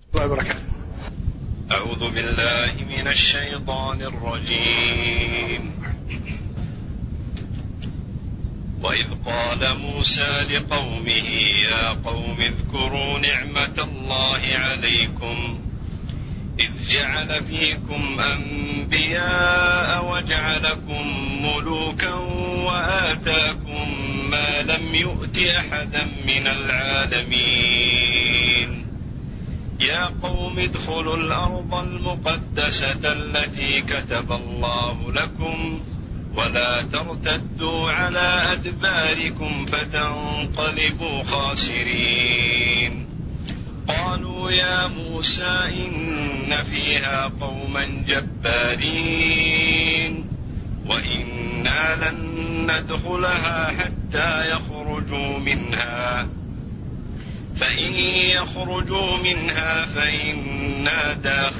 الله وبركاته. أعوذ بالله من الشيطان الرجيم. وإذ قال موسى لقومه يا قوم اذكروا نعمة الله عليكم إذ جعل فيكم أنبياء وجعلكم ملوكا وآتاكم ما لم يؤت أحدا من العالمين يا قوم ادخلوا الأرض المقدسة التي كتب الله لكم ولا ترتدوا على أدباركم فتنقلبوا خاسرين. قالوا يا موسى إن فيها قوما جبارين وإنا لن ندخلها حتى يخرجوا منها فإن يخرجوا منها فإنا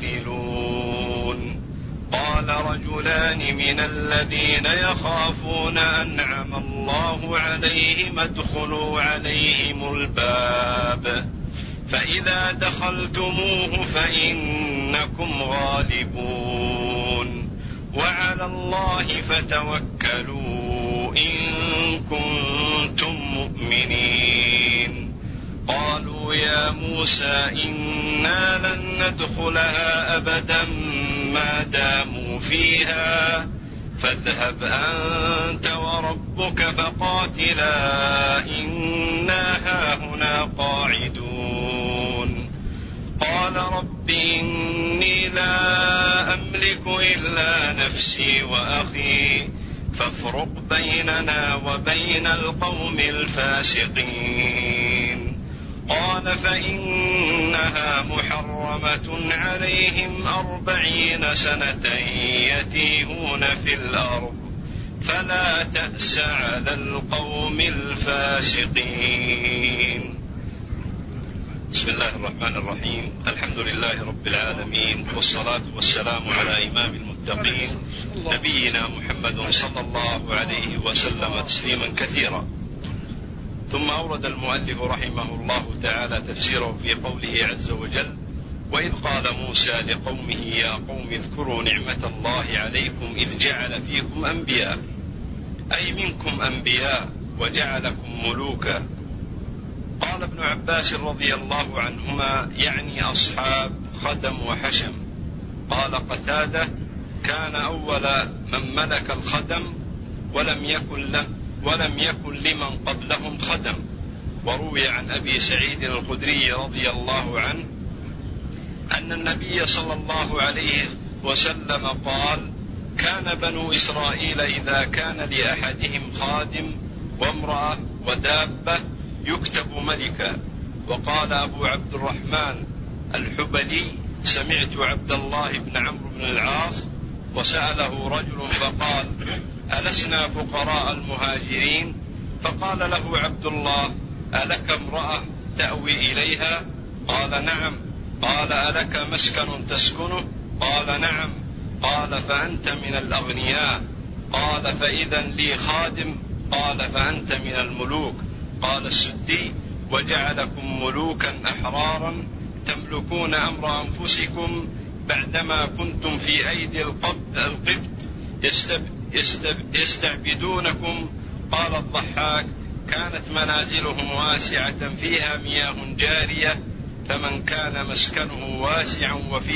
داخلون. قال رجلان من الذين يخافون أنعم الله عليهم ادخلوا عليهم الباب فإذا دخلتموه فإنكم غالبون وعلى الله فتوكلوا إن كنتم مؤمنين. قالوا يا موسى إنا لن ندخلها أبدا ما داموا فيها فاذهب أنت وربك فقاتلا إنا هاهنا قاعدون. قال رب إني لا أملك إلا نفسي وأخي فافرق بيننا وبين القوم الفاسقين. قال فإنها محرمة عليهم 40 سنة يتيهون في الأرض فلا تأس على القوم الفاسقين. بسم الله الرحمن الرحيم. الحمد لله رب العالمين والصلاة والسلام على إمام المتقين نبينا محمد صلى الله عليه وسلم تسليما كثيرا. ثم أورد المؤلف رحمه الله تعالى تفسيره في قوله عز وجل وإذ قال موسى لقومه يا قوم اذكروا نعمة الله عليكم إذ جعل فيكم أنبياء أي منكم أنبياء وجعلكم ملوكا. قال ابن عباس رضي الله عنهما يعني أصحاب خدم وحشم. قال قتادة كان أول من ملك الخدم ولم يكن لمن قبلهم خدم. وروي عن أبي سعيد الخدري رضي الله عنه أن النبي صلى الله عليه وسلم قال كان بنو إسرائيل إذا كان لأحدهم خادم وامرأة ودابة يكتب ملكا. وقال أبو عبد الرحمن الحبلي سمعت عبد الله بن عمرو بن العاص وسأله رجل فقال ألسنا فقراء المهاجرين؟ فقال له عبد الله ألك امرأة تأوي إليها؟ قال نعم. قال ألك مسكن تسكنه؟ قال نعم. قال فأنت من الأغنياء. قال فإذا لي خادم؟ قال فأنت من الملوك. قال السدي وجعلكم ملوكا أحرارا تملكون أمر أنفسكم بعدما كنتم في أيدي القبط يستعبدونكم. قال الضحاك كانت منازلهم واسعة فيها مياه جارية فمن كان مسكنه واسعا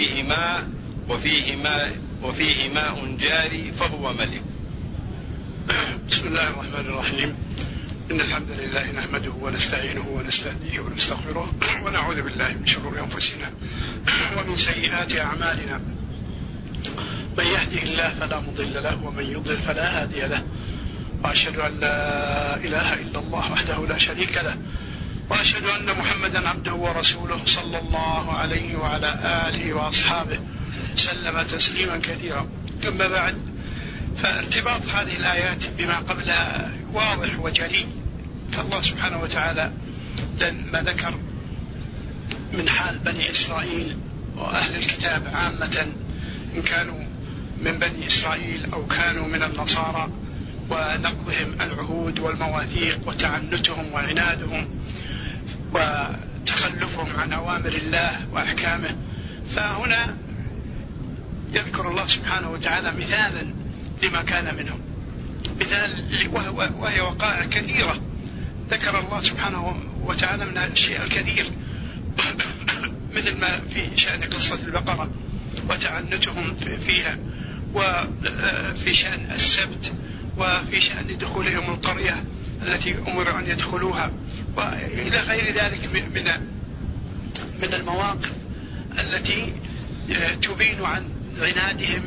وفيه ماء جاري فهو ملك. بسم الله الرحمن الرحيم. إن الحمد لله نحمده ونستعينه ونستهديه ونستغفره ونعوذ بالله من شرور أنفسنا ومن سيئات أعمالنا. من يهده الله فلا مضل له ومن يضلل فلا هادي له. وأشهد أن لا إله إلا الله وحده لا شريك له وأشهد أن محمدا عبده ورسوله صلى الله عليه وعلى آله وأصحابه سلم تسليما كثيرا. أما بعد فارتباط هذه الآيات بما قبلها واضح وجلي. فالله سبحانه وتعالى لما ذكر من حال بني إسرائيل وأهل الكتاب عامة إن كانوا من بني إسرائيل أو كانوا من النصارى ونقضهم العهود والمواثيق وتعنتهم وعنادهم وتخلفهم وإعراضهم عن أوامر الله وأحكامه. فهنا يذكر الله سبحانه وتعالى مثالا لما كان منهم، مثال وهي وقائع كثيرة ذكر الله سبحانه وتعالى من الشيء الكثير مثل ما في شأن قصة البقرة وتعنتهم فيها، وفي شأن السبت، وفي شأن دخولهم القرية التي أمروا أن يدخلوها، وإلى غير ذلك من المواقف التي تبين عن عنادهم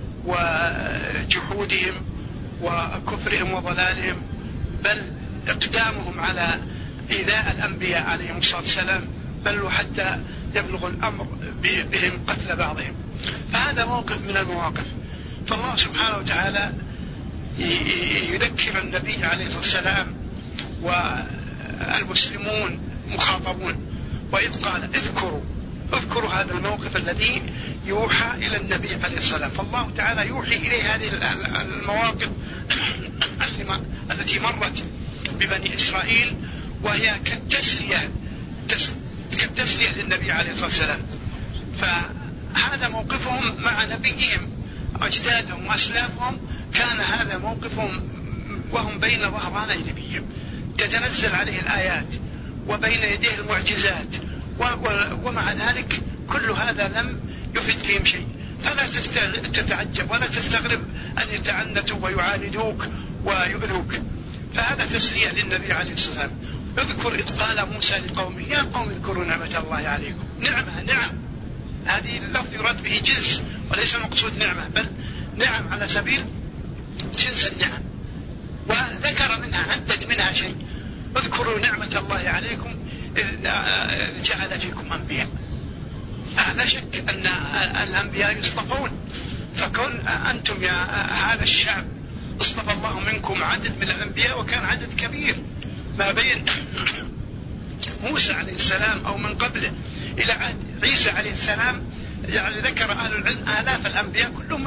وجحودهم وكفرهم وضلالهم، بل إقدامهم على إيذاء الأنبياء عليهم الصلاة والسلام، بل وحتى يبلغ الأمر بهم قتل بعضهم. فهذا موقف من المواقف. فالله سبحانه وتعالى يذكر النبي عليه الصلاة والسلام والمسلمون مخاطبون، وإذ قال اذكروا هذا الموقف الذي يوحى إلى النبي عليه الصلاة والسلام. فالله تعالى يوحي إليه هذه المواقف التي مرت ببني إسرائيل، وهي كالتسلية للنبي عليه الصلاة والسلام. فهذا موقفهم مع نبيهم، أجدادهم وأسلافهم، كان هذا موقفهم وهم بين ظهراني نبيهم، تتنزل عليه الآيات وبين يديه المعجزات، ومع ذلك كل هذا لم يفد فيهم شيء. فلا تتعجب ولا تستغرب أن يتعنتوا ويعاندوك ويؤذوك. فهذا تسلية للنبي عليه الصلاة والسلام. اذكر إذ قال موسى لقومه يا قوم اذكروا نعمة الله عليكم. نعم هذه اللفظ يراد به جنس وليس المقصود نعمة، بل نعم على سبيل جنس النعم، وذكر منها عدد منها شيء. اذكروا نعمة الله عليكم إذ جعل فيكم أنبياء. لا شك أن الأنبياء يصطفون، فكون أنتم يا هذا الشعب اصطفى الله منكم عدد من الأنبياء، وكان عدد كبير ما بين موسى عليه السلام أو من قبله إلى عهد عيسى عليه السلام. يعني ذكر أهل العلم آلاف الأنبياء كلهم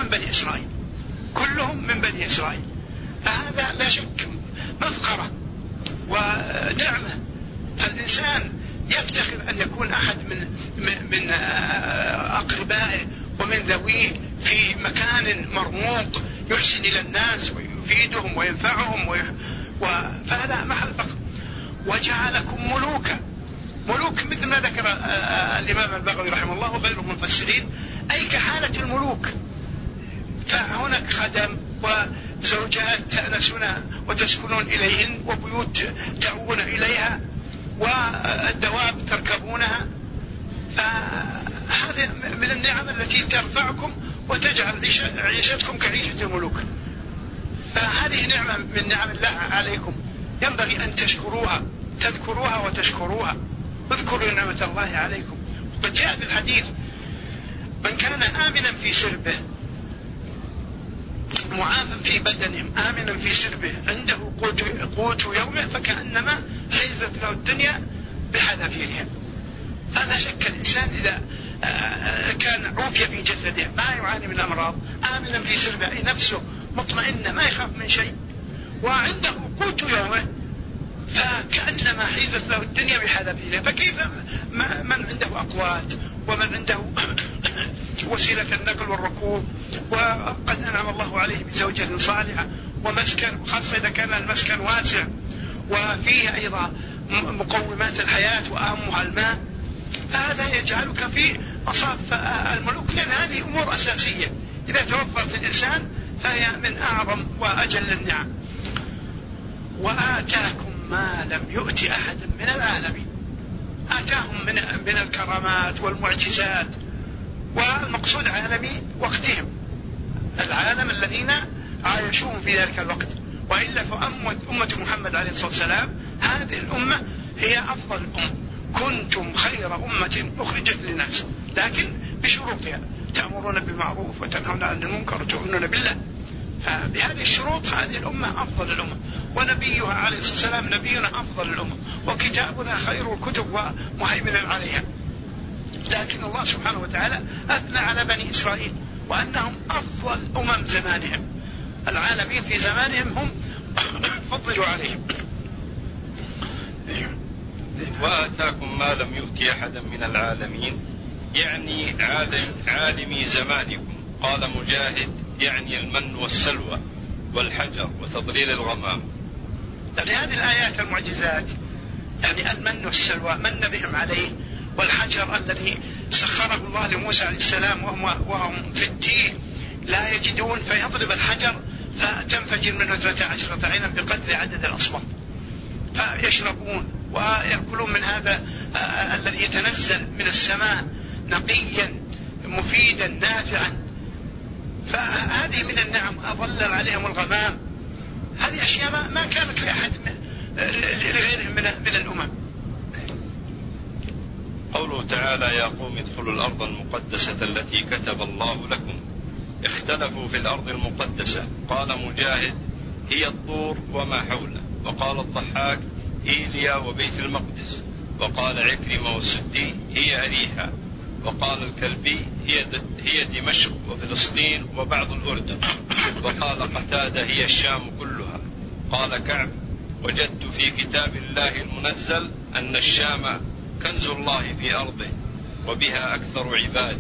من بني إسرائيل. فهذا لا شك مفخرة ونعمة. فالإنسان يفتخر أن يكون أحد من أقربائه ومن ذويه في مكان مرموق يحسن إلى الناس ويفيدهم وينفعهم فهذا محل فخر. وجعلكم ملوك مثل ما ذكر الإمام البغوي رحمه الله وغيره من المفسرين، أي كحالة الملوك. فهناك خدم وزوجات تأنسون وتسكنون إليهن، وبيوت تأوون إليها، والدواب تركبونها. فهذه من النعم التي ترفعكم وتجعل عيشتكم كعيشة الملوك. فهذه نعمة من نعم الله عليكم، ينبغي أن تذكروها وتشكروها. اذكروا نعمة الله عليكم. قد جاء في الحديث من كان آمنا في سربه معافا في بدنه آمنا في سربه عنده قوت يومه فكأنما حيزت له الدنيا بحذافيرها. هذا شك الإنسان إذا كان عوفي في جسده ما يعاني من أمراض، آمنا في سربه أي نفسه مطمئنة ما يخاف من شيء، وعنده قوت يومه فكأنما حيزت له الدنيا بحذافيرها. فكيف من عنده أقوات ومن عنده وسيلة النقل والركوب، وقد أنعم الله عليه بزوجة صالحة ومسكن، خاصة إذا كان المسكن واسع وفيه أيضا مقومات الحياة وأهمها الماء، فهذا يجعلك في مصاف الملوك، لأن هذه أمور أساسية إذا توفرت الإنسان فهي من أعظم وأجل النعم. وآتاكم ما لم يؤت أحد من العالمين. آتاهم من الكرامات والمعجزات، والمقصود عالمي وقتهم، العالم الذين عايشوهم في ذلك الوقت. وإلا فأمة محمد عليه الصلاة والسلام هذه الأمة هي أفضل الأمم. كنتم خير أمة أخرجت للناس، لكن بشروطها: تأمرون بالمعروف وتنهون عن المنكر وتؤمنون بالله. فبهذه الشروط هذه الأمة أفضل الأمة، ونبيها عليه الصلاة والسلام نبينا أفضل الأمة، وكتابنا خير الكتب ومهيمنا عليها. لكن الله سبحانه وتعالى أثنى على بني إسرائيل وأنهم أفضل أمم زمانهم، العالمين في زمانهم هم فضلوا عليهم. وآتاكم ما لم يؤت أحدا من العالمين، يعني عالمي زمانكم. قال مجاهد: يعني المن والسلوى والحجر وتضليل الغمام. يعني هذه الآيات المعجزات، يعني المن والسلوى من بهم عليه، والحجر الذي سخره الله لموسى عليه السلام وهم في التيه لا يجدون، فيضرب الحجر فتنفجر منه 12 عينا بقدر عدد الأصوات، فيشربون ويأكلون من هذا الذي يتنزل من السماء نقيا مفيدا نافعا. فهذه من النعم. أظلل عليهم الغمام. هذه أشياء ما كانت لأحد لغيرهم من الأمم. قوله تعالى: يا قوم ادخلوا الأرض المقدسة التي كتب الله لكم. اختلفوا في الأرض المقدسة. قال مجاهد: هي الطور وما حوله. وقال الضحاك: إيليا وبيت المقدس. وقال عكرمة والسدي: هي أريحا. وقال الكلبي: هي دمشق وفلسطين وبعض الأردن. وقال قتادة: هي الشام كلها. قال كعب: وجدت في كتاب الله المنزل أن الشام كنز الله في أرضه وبها أكثر عباده.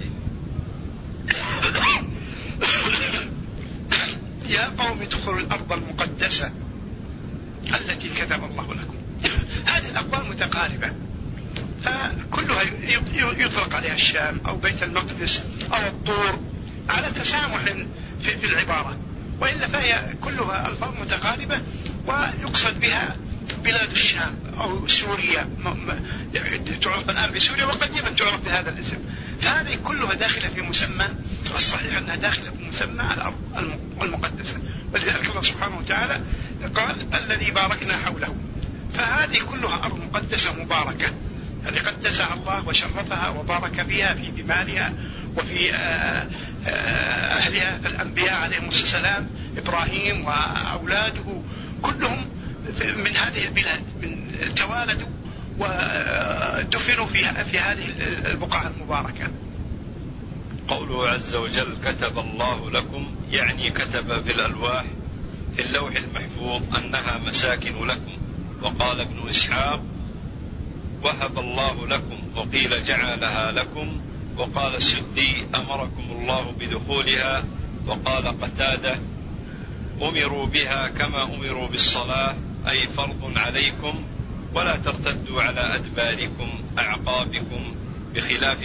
يا قوم ادخلوا الأرض المقدسة التي كتب الله لكم. هذه الأقوال متقاربة، فكلها يطلق عليها الشام أو بيت المقدس أو الطور على تسامح في العبارة، وإلا فهي كلها ألفاظ متقاربة ويقصد بها بلاد الشام أو سوريا، تعرف الآن بسوريا وقديما تعرف بهذا الاسم. فهذه كلها داخلة في مسمى، الصحيح أنها داخلة في مسمى الأرض المقدسة. ولذلك الله سبحانه وتعالى قال: الذي باركنا حوله. فهذه كلها أرض مقدسة مباركة، التي قدسها الله وشرفها وبارك فيها في ثمارها وفي أهلها. فالأنبياء عليهم السلام إبراهيم وأولاده كلهم من هذه البلاد، من توالدوا ودفنوا في هذه البقعة المباركة. قوله عز وجل: كتب الله لكم، يعني كتب في الألواح في اللوح المحفوظ أنها مساكن لكم. وقال ابن إسحاق: وهب الله لكم، وقيل جعلها لكم. وقال السدي: أمركم الله بدخولها. وقال قتادة: أمروا بها كما أمروا بالصلاة، أي فرض عليكم، ولا ترتدوا على أدباركم أعقابكم بخلاف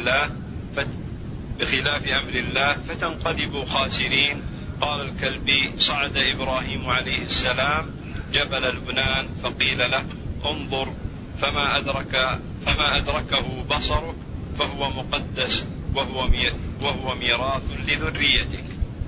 أمر الله فتنقلبوا خاسرين. قال الكلبي: صعد إبراهيم عليه السلام جبل لبنان فقيل له: انظر، فما أدركه بصره فهو مقدس وهو ميراث لذريتك.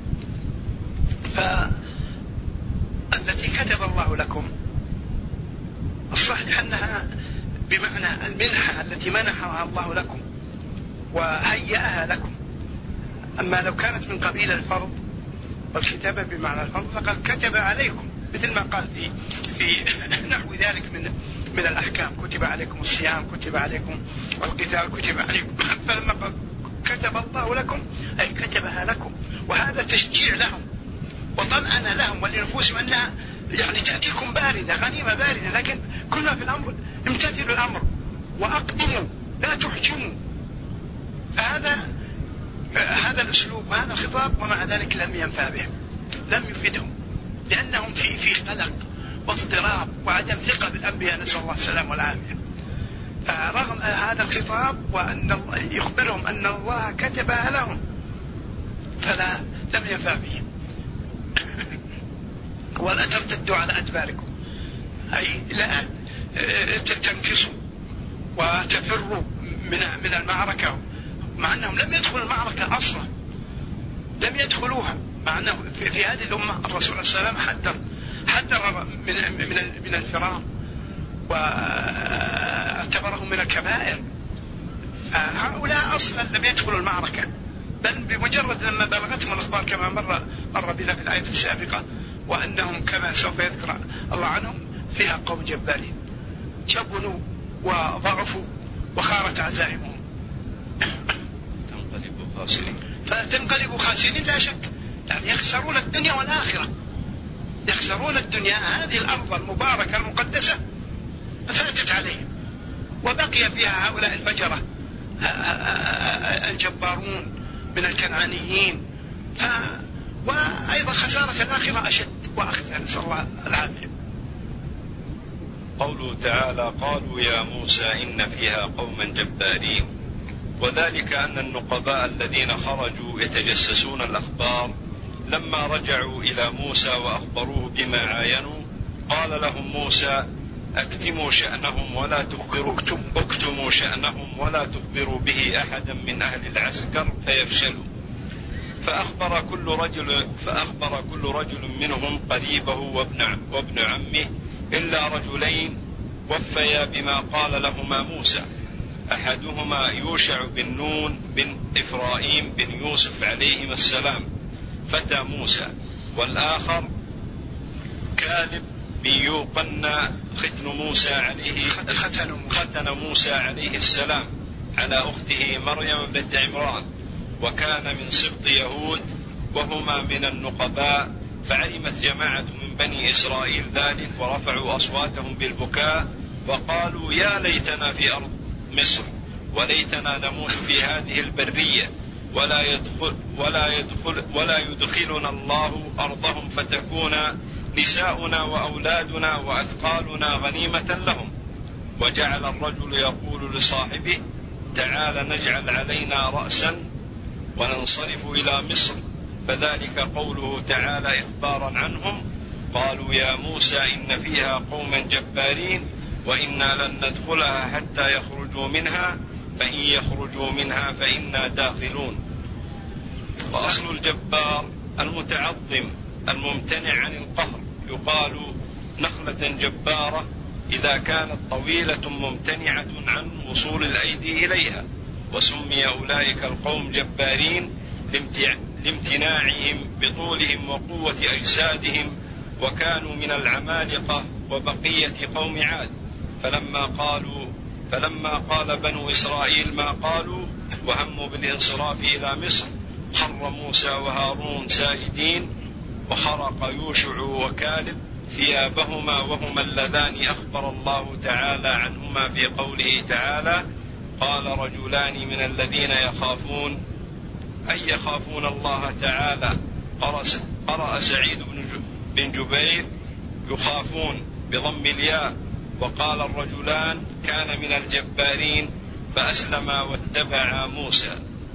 فالتي كتب الله لكم الصحيح أنها بمعنى المنحة التي منحها الله لكم وهيئها لكم. أما لو كانت من قبيل الفرض والكتابة بمعنى الفرض فقد كتب عليكم، مثل ما قال في نحو ذلك من الأحكام: كتب عليكم الصيام، كتب عليكم القتال، كتب عليكم. فلما كتب الله لكم أي كتبها لكم، وهذا تشجيع لهم وطمأنة لهم ولنفوسهم أنها يعني تأتيكم باردة، غنيمة باردة، لكن كلنا في الأمر امتثلوا الأمر وأقدموا لا تحجموا. هذا الأسلوب وهذا الخطاب، ومع ذلك لم ينفع بهم، لم يفيدهم، لأنهم في قلق واضطراب وعدم ثقة بالأنبياء، نسأل الله السلام والعافية. رغم هذا الخطاب وأن الله يخبرهم أن الله كتبها لهم لم ينفع بهم. ولا ترتدوا على أدباركم، أي لا تنكصوا وتفروا من المعركة، مع أنهم لم يدخلوا المعركة أصلا، لم يدخلوها، مع أنه في هذه الأمة الرسول عليه السلام حذر من الفرار واعتبرهم من الكبائر. هؤلاء أصلا لم يدخلوا المعركة، بل بمجرد لما بلغتهم الأخبار كما مر بنا في الآية السابقة، وأنهم كما سوف يذكر الله عنهم فيها قوم جبارين جبنوا وضعفوا وخارت عزائمهم فتنقلبوا خاسرين لا شك، يعني يخسرون الدنيا والآخرة، يخسرون الدنيا. هذه الأرض المباركة المقدسة فاتت عليهم وبقي فيها هؤلاء الفجرة الجبارون من الكنعانيين. وأيضا خسارة الآخرة أشد وأخزى، نسأل الله العافية. قوله تعالى: قالوا يا موسى إن فيها قوما جبارين، وذلك أن النقباء الذين خرجوا يتجسسون الأخبار لما رجعوا إلى موسى وأخبروه بما عاينوا قال لهم موسى: اكتموا شأنهم ولا تخبروا به أحدا من أهل العسكر فيفشلوا. فأخبر كل رجل منهم قريبه وابن عمه إلا رجلين وفيا بما قال لهما موسى، أحدهما يوشع بن نون بن إفرايم بن يوسف عليهما السلام فتى موسى، والآخر كالب بن يوقنا ختن موسى عليه السلام على أخته مريم بنت عمران، وكان من سبط يهود وهما من النقباء. فعلمت جماعة من بني إسرائيل ذلك ورفعوا أصواتهم بالبكاء وقالوا: يا ليتنا في أرض مصر، وليتنا نموت في هذه البرية، ولا يدخلنا الله أرضهم فتكون نساؤنا وأولادنا وأثقالنا غنيمة لهم. وجعل الرجل يقول لصاحبه: تعال نجعل علينا رأسا وننصرف إلى مصر. فذلك قوله تعالى إخبارا عنهم: قالوا يا موسى إن فيها قوما جبارين وإنا لن ندخلها حتى يخرجوا منها، فإن يخرجوا منها فإنا داخلون. وأصل الجبار المتعظم الممتنع عن القهر، يقال نخلة جبارة إذا كانت طويلة ممتنعة عن وصول الأيدي إليها. وسمي أولئك القوم جبارين لامتناعهم بطولهم وقوة أجسادهم، وكانوا من العمالقة وبقية قوم عاد. فلما قال بنو إسرائيل ما قالوا وهموا بالانصراف إلى مصر خر موسى وهارون ساجدين، وخرق يوشع وكالب ثيابهما وهما اللذان أخبر الله تعالى عنهما في قوله تعالى: قال رجلان من الذين يخافون الله تعالى. قرأ سعيد بن جبير يخافون بضم الياء، وقال الرجلان كان من الجبارين فأسلما واتبعا موسى.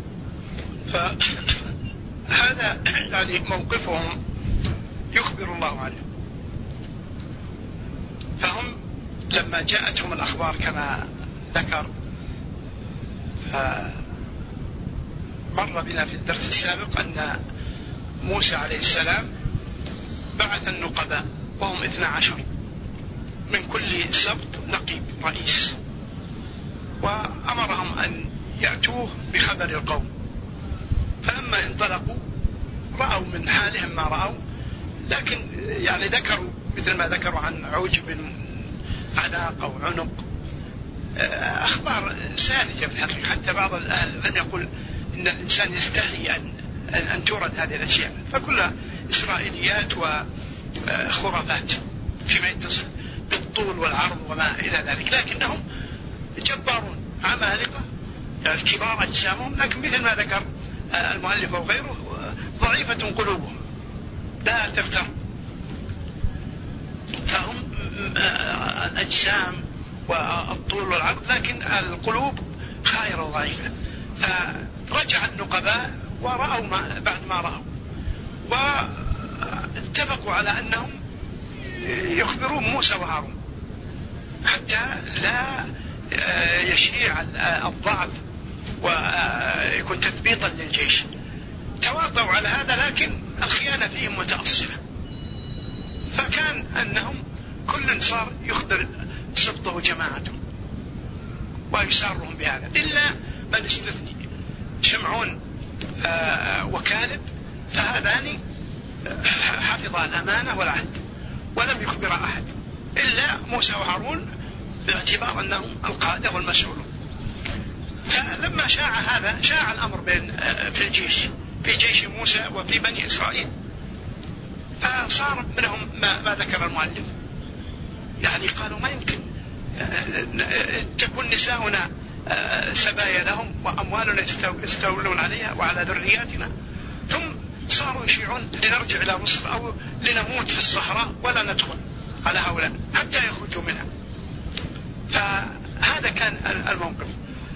فهذا يعني موقفهم يخبر الله عنه. فهم لما جاءتهم الأخبار كما ذكر، مر بنا في الدرس السابق أن موسى عليه السلام بعث النقباء وهم 12 من كل سبط نقيب رئيس، وأمرهم أن يأتوه بخبر القوم. فلما انطلقوا رأوا من حالهم ما رأوا، لكن يعني ذكروا مثل ما ذكروا عن عجب عناق أو عنق، أخبار ساذجة بالحقيقة. حتى بعض العلم يقول إن الإنسان يستحي أن تورد هذه الأشياء، فكلها إسرائيليات وخرافات فيما يتصل بالطول والعرض وما إلى ذلك. لكنهم جبارون عمالقة، يعني كبار أجسامهم، لكن مثل ما ذكر المؤلف وغيره ضعيفة قلوبهم لا تغتر. فهم الأجسام والطول والعرض، لكن القلوب خائرة وضعيفة. فرجع النقباء ورأوا بعد ما رأوا، واتفقوا على أنهم يخبرون موسى وهارون حتى لا يشيع الضعف ويكون تثبيطا للجيش. تواطؤوا على هذا، لكن الخيانة فيهم متأصلة. فكان أنهم كل صار يخبر سبطه وجماعته ويسارهم بهذا، إلا من استثني شمعون وكالب، فهذان حفظا الأمانة والعهد ولم يخبر أحد إلا موسى وهارون، باعتبار أنهم القادة والمسؤولون. فلما شاع هذا شاع الأمر في الجيش، في جيش موسى وفي بني إسرائيل، فصار منهم ما ذكر المؤلف، يعني قالوا ما يمكن تكون نساؤنا سبايا لهم وأموالنا يستولون عليها وعلى ذرياتنا، ثم صاروا يشيعون لنرجع إلى مصر أو لنموت في الصحراء ولا ندخل على هؤلاء حتى يخرجوا منها. فهذا كان الموقف.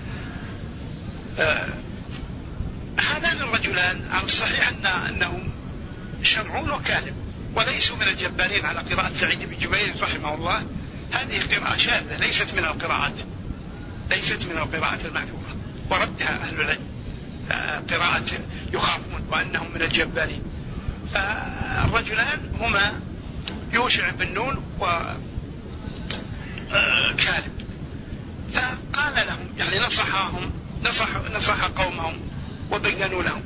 هذان الرجلان على الصحيح أنهم شمعون وكاذب، وليسوا من الجبارين على قراءة سعيد بن جبير رحمه الله. هذه قراءة شاذة ليست من القراءات المأثورة، وردها أهل العلم قراءة يخافون وأنهم من الجبارين. فالرجلان هما يوشع بن نون وكالب. فقال لهم يعني نصح قومهم وبينوا لهم،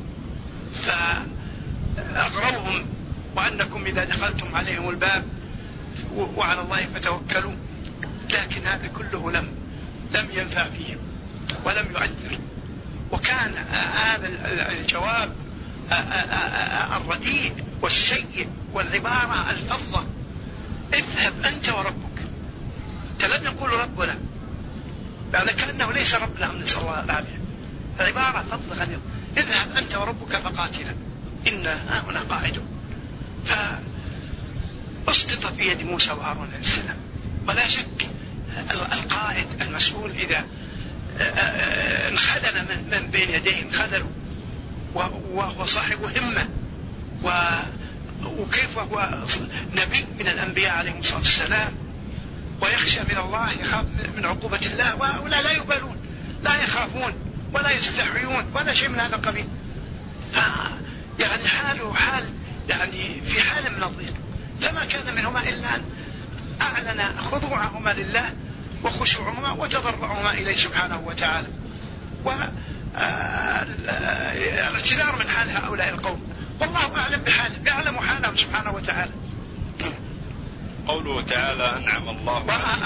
فأغروهم وأنكم إذا دخلتم عليهم الباب وعلى الله فتوكلوا. لكن هذا كله لم ينفع فيهم ولم يؤثر. وكان هذا الجواب الرديء والسيء والعبارة الفظة: اذهب أنت وربك. لم يقول ربنا، يعني كأنه ليس رب لهم، نسأل الله العافية. العبارة فظة غليظة: اذهب أنت وربك فقاتلا إنا هنا قاعدون. فأسقط في يد موسى وهارون عليه السلام. ولا شك القائد المسؤول إذا انخذل من بين يديه انخذلوا، وهو صاحب همة، وكيف وهو نبي من الأنبياء عليهم الصلاة والسلام، ويخشى من الله، يخاف من عقوبة الله، وهؤلاء لا يبالون، لا يخافون ولا يستحيون ولا شيء من هذا القبيل. يعني حاله حال يعني في حال من الضيق. فما كان منهما إلا أن أعلن خضوعهما لله وخشوعهما وتضرعهما إليه سبحانه وتعالى، والاعتذار من حال هؤلاء القوم. والله أعلم بحالهم، يعلم حالهم سبحانه وتعالى. قوله تعالى: أنعم الله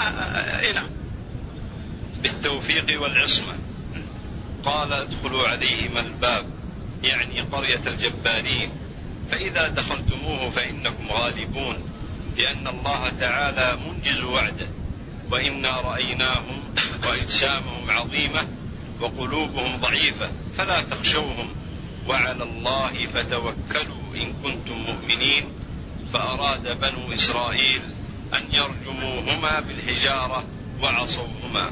بالتوفيق والعصمة. قال: ادخلوا عليهم الباب، يعني قرية الجبارين، فإذا دخلتموه فإنكم غالبون، لأن الله تعالى منجز وعده، وإنا رأيناهم وأجسامهم عظيمة وقلوبهم ضعيفة، فلا تخشوهم وعلى الله فتوكلوا إن كنتم مؤمنين. فأراد بنو إسرائيل أن يرجموهما بالحجارة وعصوهما.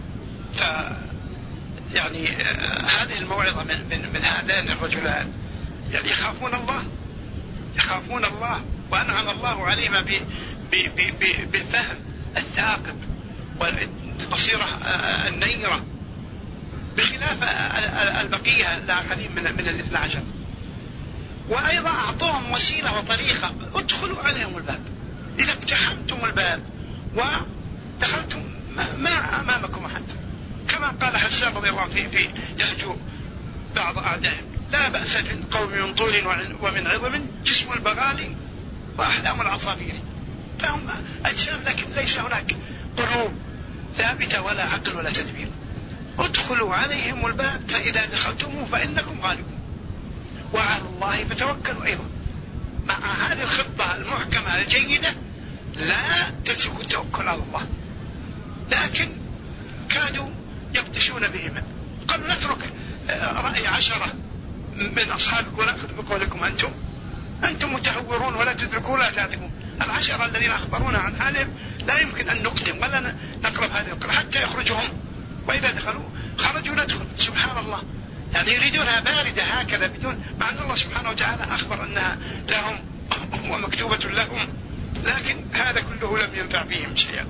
يعني هذه الموعظة من هذين الرجلان، يعني يخافون الله وأنعم الله عليهما بالفهم الثاقب والبصيرة النيرة، بخلاف البقية الآخرين من 12. وأيضا أعطوهم وسيلة وطريقة: ادخلوا عليهم الباب. إذا اقتحمتم الباب ودخلتم ما أمامكم أحد، كما قال حسان رضي الله عنه في يهجو بعض أعدائهم: لا بأس في القوم من طول ومن عظم جسم البغال وأحلام العصافير. فهم أجسام لكن ليس هناك قلوب ثابتة ولا عقل ولا تدبير. ادخلوا عليهم الباب فإذا دخلتموه فإنكم غالبون وعلى الله فتوكلوا. أيضا مع هذه الخطة المحكمة الجيدة لا تتركوا التوكل على الله، لكن كادوا يبطشون بهما. قالوا: نترك رأي 10 من أصحابك ونأخذ بقولكم أنتم متهورون ولا تدركون ولا تعرفون. 10 الذين أخبرونا عن حالهم لا يمكن أن نقدم ولا نقرب هذه القرى حتى يخرجهم، وإذا دخلوا خرجوا ندخل. سبحان الله، يعني يريدونها باردة هكذا بدون، مع أن الله سبحانه وتعالى أخبر أنها لهم ومكتوبة لهم، لكن هذا كله لم ينفع فيهم شيئا.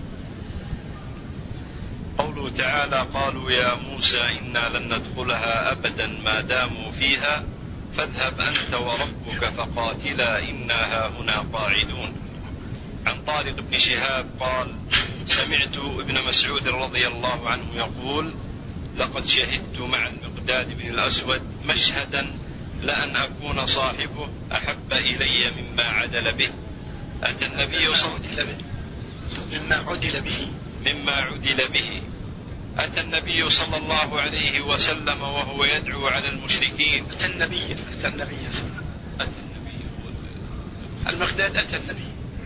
قوله تعالى: قالوا يا موسى إنا لن ندخلها أبدا ما داموا فيها فاذهب أنت وربك فقاتلا إنا هاهنا قاعدون. عن طارق بن شهاب قال: سمعت ابن مسعود رضي الله عنه يقول: لقد شهدت مع المقداد بن الأسود مشهدا لأن أكون صاحبه أحب إلي مما عدل به. أتى النبي مما عدل به. أتى النبي صلى الله عليه وسلم وهو يدعو على المشركين. أتى النبي المقداد أتى النبي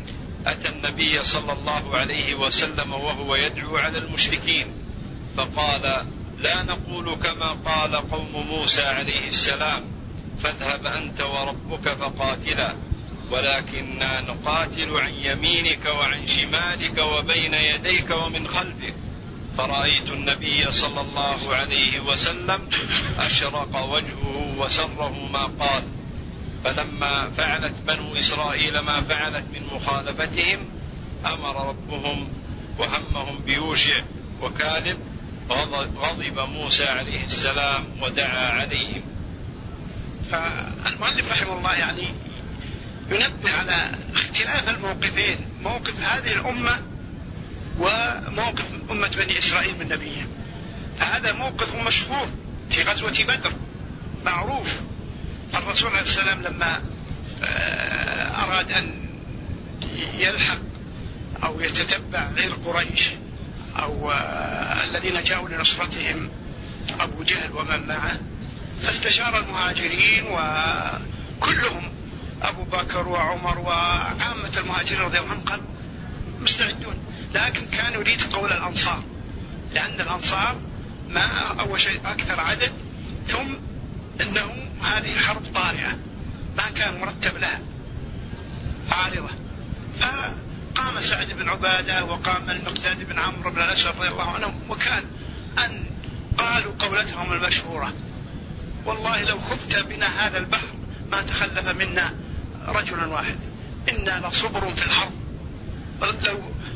أتى النبي صلى الله عليه وسلم وهو يدعو على المشركين فقال: لا نقول كما قال قوم موسى عليه السلام فاذهب أنت وربك فقاتلا، ولكننا نقاتل عن يمينك وعن شمالك وبين يديك ومن خلفك. فرأيت النبي صلى الله عليه وسلم أشرق وجهه وسره ما قال. فلما فعلت بنو إسرائيل ما فعلت من مخالفتهم أمر ربهم وهمهم بيوشع وكالب، غضب موسى عليه السلام ودعا عليهم. فالمؤلف رحمه الله يعني ينبه على اختلاف الموقفين، موقف هذه الأمة وموقف أمة بني إسرائيل من نبيهم. هذا موقف مشهور في غزوة بدر معروف. الرسول عليه السلام لما أراد أن يلحق أو يتتبع غير قريش أو الذين جاءوا لنصرتهم أبو جهل ومن معه، فاستشار المهاجرين وكلهم أبو بكر وعمر وعامة المهاجرين رضي الله عنهم قالوا مستعدون، لكن كان يريد قول الأنصار، لأن الأنصار ما أول شيء أكثر عدد، ثم أنه هذه حرب طارئة ما كان مرتب لها عارضة. فقام سعد بن عبادة وقام المقداد بن عمرو بن الأسود رضي الله عنهم، وكان أن قالوا قولتهم المشهورة: والله لو خذت بنا هذا البحر ما تخلف منا رجل واحد، إنا لصبر في الحرب، لو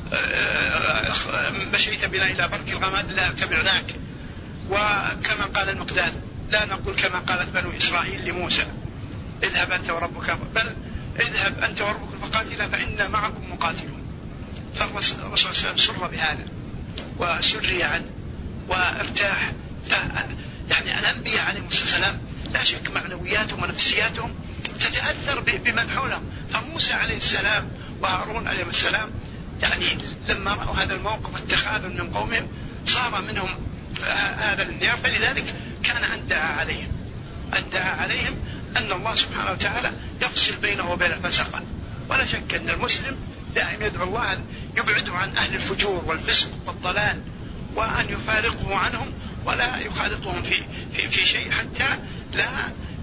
مشيت بنا إلى برك الغماد لا تبعناك. وكما قال المقداد: لا نقول كما قالت بنو إسرائيل لموسى اذهب أنت وربك، بل اذهب أنت وربك فقاتلا فإنا معكم مقاتلون. فالرسول صلى الله عليه وسلم سر بهذا وسري عنه وارتاح. يعني الأنبياء عليهم السلام لا شك معنوياتهم ونفسياتهم تتأثر بمن حولهم. فموسى عليه السلام وهارون عليه السلام يعني لما رأوا هذا الموقف التخاذل من قومهم صار منهم هذا الانهيار، فلذلك كان أن دعا عليهم أن الله سبحانه وتعالى يفصل بينه وبين الفسقة. ولا شك أن المسلم دائما يدعو الله أن يبعده عن أهل الفجور والفسق والضلال، وأن يفارقه عنهم ولا يخالطهم في شيء حتى لا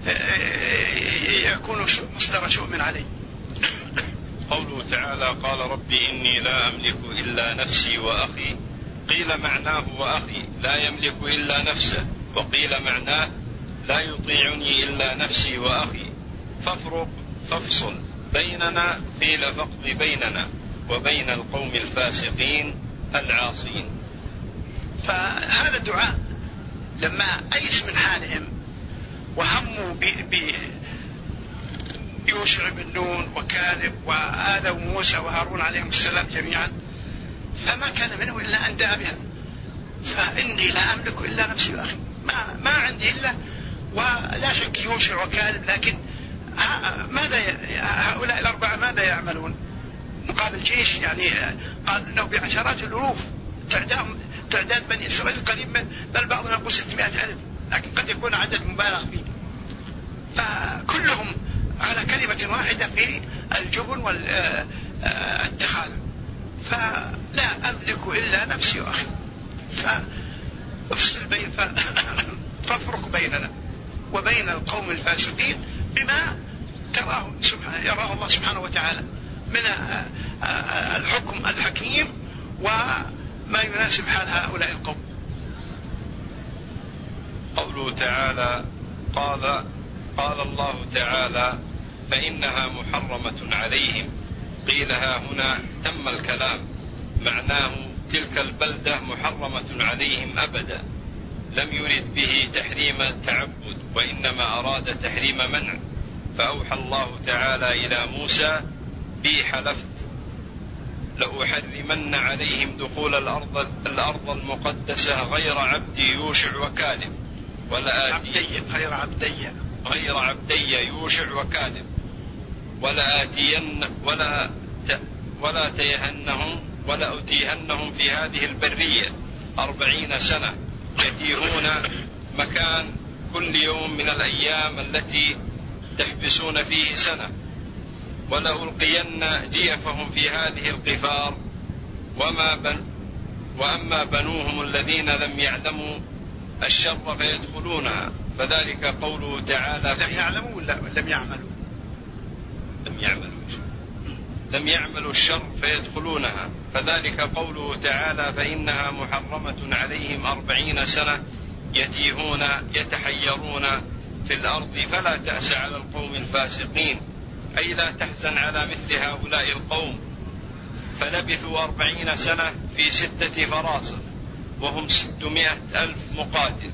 يكون مصدر شؤم عليه. قوله تعالى: قال ربي إني لا أملك إلا نفسي وأخي، قيل معناه وأخي لا يملك إلا نفسه، وقيل معناه لا يطيعني إلا نفسي وأخي، فافصل بيننا، قيل فاقض بيننا وبين القوم الفاسقين العاصين. فهذا دعاء لما أيس من حالهم وهموا بيوشع بن نون وكالب وآدم وموسى وهارون عليهم السلام جميعا، فما كان منه إلا أن دعا بها: فإني لا أملك إلا نفسي وأخي، ما عندي إلا. ولا شك يوشع وكالب، لكن ماذا هؤلاء الأربعة ماذا يعملون مقابل جيش؟ يعني قال إنه بعشرات الألوف، تعداد بني إسرائيل قريب من، بل بعضهم يقول 600,000، لكن قد يكون عدد مبالغ فيه. فكلهم على كلمة واحدة في الجبن والاتخاذ. فلا أملك إلا نفسي وأخي، فافرق بيننا وبين القوم الفاسقين بما يراه الله سبحانه وتعالى من الحكم الحكيم وما يناسب حال هؤلاء القوم. قوله تعالى: قال الله تعالى: فإنها محرمة عليهم، قيل ها هنا تم الكلام، معناه تلك البلدة محرمة عليهم أبدا، لم يرد به تحريم التعبد وإنما أراد تحريم منع. فأوحى الله تعالى إلى موسى: بي حلفت لأحرمن عليهم دخول الأرض المقدسة غير عبدي يوشع وكالب، غير عبدي يوشع وكالب، ولا أتيهنهم في هذه البرية 40 سنة يتيهون مكان كل يوم من الأيام التي تحبسون فيه سنة، ولألقين جيفهم في هذه القفار وأما بنوهم الذين لم يعلموا الشر فيدخلونها فذلك قوله تعالى لم يعلموا ولا لم يعملوا؟ لم يعملوا الشر فيدخلونها فذلك قوله تعالى فإنها محرمة عليهم 40 سنة يتيهون يتحيرون في الأرض فلا تأس على القوم الفاسقين، أي لا تحزن على مثل هؤلاء القوم. فلبثوا 40 سنة في 6 فراسخ وهم 600,000 مقاتل،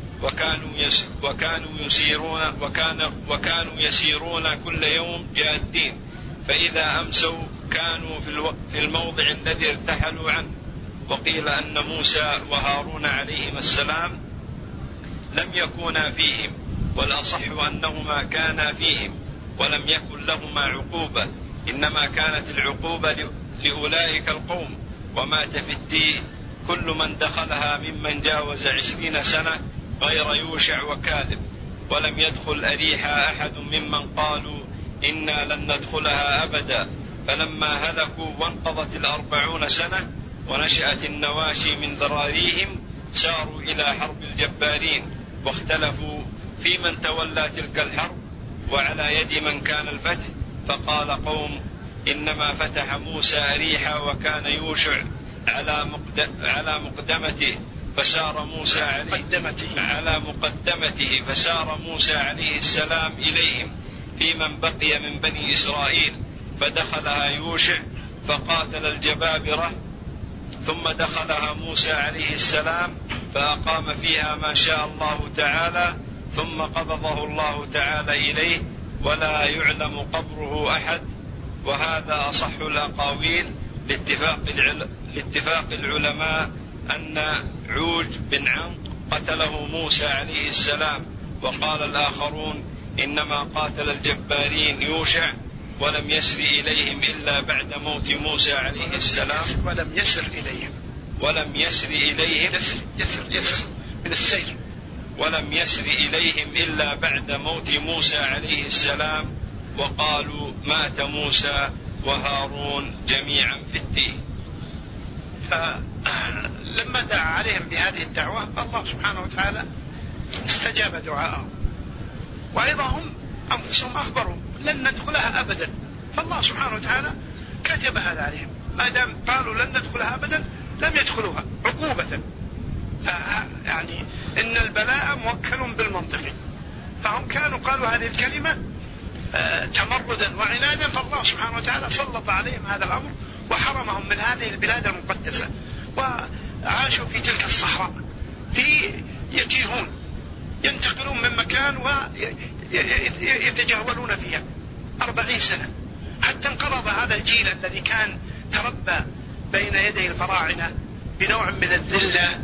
وكانوا يسيرون كل يوم جادين، فإذا أمسوا كانوا في الموضع الذي ارتحلوا عنه. وقيل أن موسى وهارون عليهما السلام لم يكونا فيهم، والأصح أنهما كانا فيهم ولم يكن لهما عقوبة، إنما كانت العقوبة لأولئك القوم. ومات في التيه كل من دخلها ممن جاوز 20 سنة غير يوشع وكالب، ولم يدخل أريحا أحد ممن قالوا إنا لن ندخلها أبدا. فلما هلكوا وانقضت 40 سنة ونشأت النواشي من ذراريهم ساروا إلى حرب الجبارين، واختلفوا في من تولى تلك الحرب وعلى يد من كان الفتح. فقال قوم إنما فتح موسى أريحا وكان يوشع على مقدمته فسار موسى عليه السلام إليهم في من بقي من بني إسرائيل، فدخلها يوشع فقاتل الجبابرة، ثم دخلها موسى عليه السلام فأقام فيها ما شاء الله تعالى، ثم قبضه الله تعالى إليه ولا يعلم قبره أحد. وهذا أصح الأقاويل لاتفاق العلماء أن عوج بن عنق قتله موسى عليه السلام. وقال الآخرون إنما قاتل الجبارين يوشع ولم يسر إليهم إلا بعد موت موسى عليه السلام. ولم يسر إليهم إلا بعد موت موسى عليه السلام. وقالوا مات موسى وهارون جميعا في التيه. فلما دعا عليهم بهذه الدعوة الله سبحانه وتعالى استجاب دعاءهم، وأيضا هم أنفسهم أخبروا لن ندخلها أبدا، فالله سبحانه وتعالى كتب هذا عليهم، ما دام قالوا لن ندخلها أبدا لم يدخلوها عقوبة. يعني إن البلاء موكل بالمنطق، فهم كانوا قالوا هذه الكلمة تمردا وعنادا، فالله سبحانه وتعالى سلط عليهم هذا الأمر وحرمهم من هذه البلاد المقدسة، وعاشوا في تلك الصحراء يتيهون، ينتقلون من مكان ويتجولون فيها 40 سنة، حتى انقرض هذا الجيل الذي كان تربى بين يدي الفراعنة بنوع من الذلة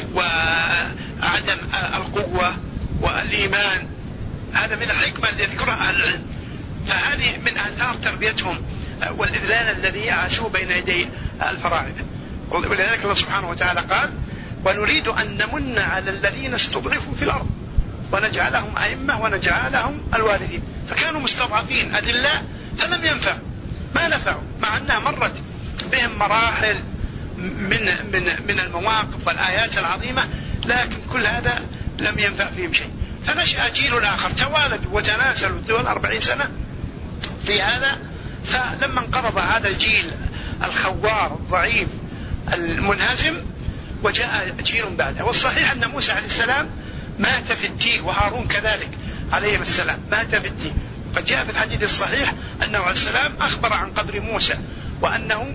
وعدم القوة والإيمان. هذا من الحكمة اللي يذكرها أهل العلم، فهذه من آثار تربيتهم والإذلال الذي عاشوا بين يدي الفراعنة. ولذلك الله سبحانه وتعالى قال ونريد أن نمن على الذين استضعفوا في الأرض ونجعلهم أئمة ونجعلهم الوارثين. فكانوا مستضعفين أذلاء فلم ينفعوا، ما نفعوا، مع أنها مرت بهم مراحل من المواقف والآيات العظيمة، لكن كل هذا لم ينفع فيهم شيء. فنشأ جيل آخر توالدوا وتناسلوا دول 40 سنة في هذا. فلما انقرض هذا الجيل الخوار الضعيف المنهزم وجاء جيل بعده. والصحيح أن موسى عليه السلام مات في التيه، وهارون كذلك عليهم السلام مات في التيه. قد جاء في الحديث الصحيح أنه عليه السلام أخبر عن قبر موسى وأنه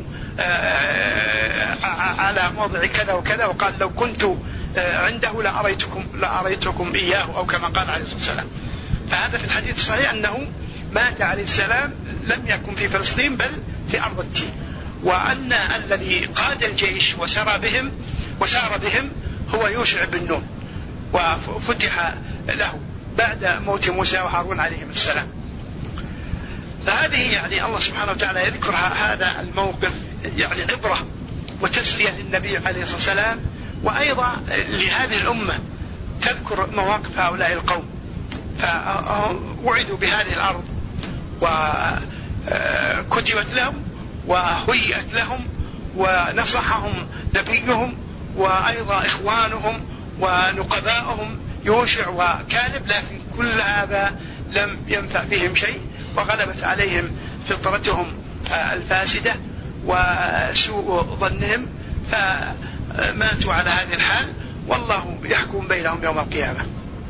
على موضع كذا وكذا، وقال لو كنت عنده لأريتكم إياه، أو كما قال عليه الصلاة والسلام. فهذا في الحديث الصحيح أنه مات عليه السلام لم يكن في فلسطين بل في أرض التيه، وأن الذي قاد الجيش وسار بهم هو يوشع بن نون، وفتح له بعد موت موسى وهارون عليهم السلام. فهذه يعني الله سبحانه وتعالى يذكر هذا الموقف يعني عبرة وتسلية للنبي عليه الصلاة والسلام، وأيضا لهذه الأمة تذكر مواقف هؤلاء القوم. فهم وعدوا بهذه الأرض كتبت لهم وهيئت لهم ونصحهم نبيهم وأيضا إخوانهم ونقباؤهم يوشع وكالب، لكن كل هذا لم ينفع فيهم شيء، وغلبت عليهم فطرتهم الفاسدة وسوء ظنهم، فماتوا على هذه الحال، والله يحكم بينهم يوم القيامة.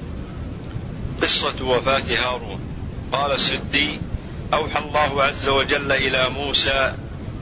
قصة وفاة هارون. قال السدي: أوحى الله عز وجل إلى موسى: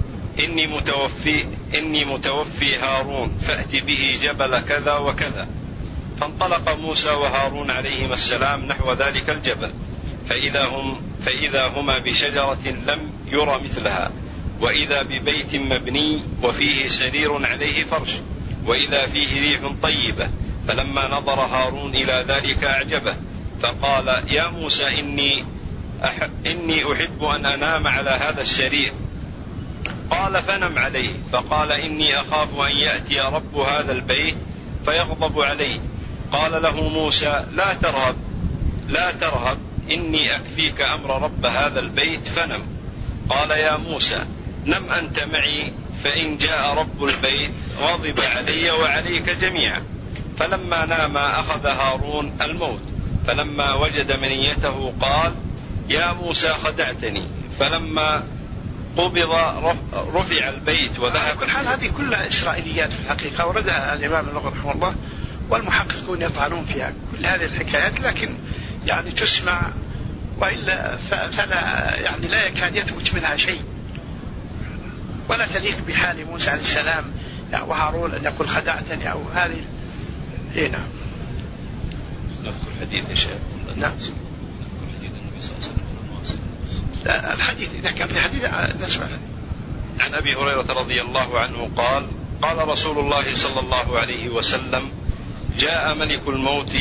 إني متوفي هارون فأت به جبل كذا وكذا. فانطلق موسى وهارون عليهما السلام نحو ذلك الجبل، فإذا هما بشجرة لم ير مثلها، وإذا ببيت مبني وفيه سرير عليه فرش، وإذا فيه ريح طيبة. فلما نظر هارون إلى ذلك أعجبه، فقال: يا موسى إني أحب أن أنام على هذا السرير. قال: فنم عليه. فقال: إني أخاف أن يأتي رب هذا البيت فيغضب علي. قال له موسى: لا ترهب إني أكفيك أمر رب هذا البيت فنم. قال: يا موسى نم أنت معي، فإن جاء رب البيت غضب علي وعليك جميعا. فلما نام أخذ هارون الموت، فلما وجد منيته قال: يا موسى خدعتني. فلما قبض رفع البيت وذهب. كل حال هذه كلها إسرائيليات في الحقيقة، وردها الإمام اللغة رحمه الله والمحققون يطعنون فيها كل هذه الحكايات، لكن يعني تسمع، وإلا فلا يعني لا يكاد يثبت منها شيء، ولا تليق بحال موسى عليه السلام وهارون أن يقول خدعتني أو هذه. نعم. نذكر حديث يا شيخ. نعم. نذكر حديث النبي صلى الله عليه وسلم. الحديث إذا كان في حديث نسمع. عن أبي هريرة رضي الله عنه قال: قال رسول الله صلى الله عليه وسلم: جاء ملك الموت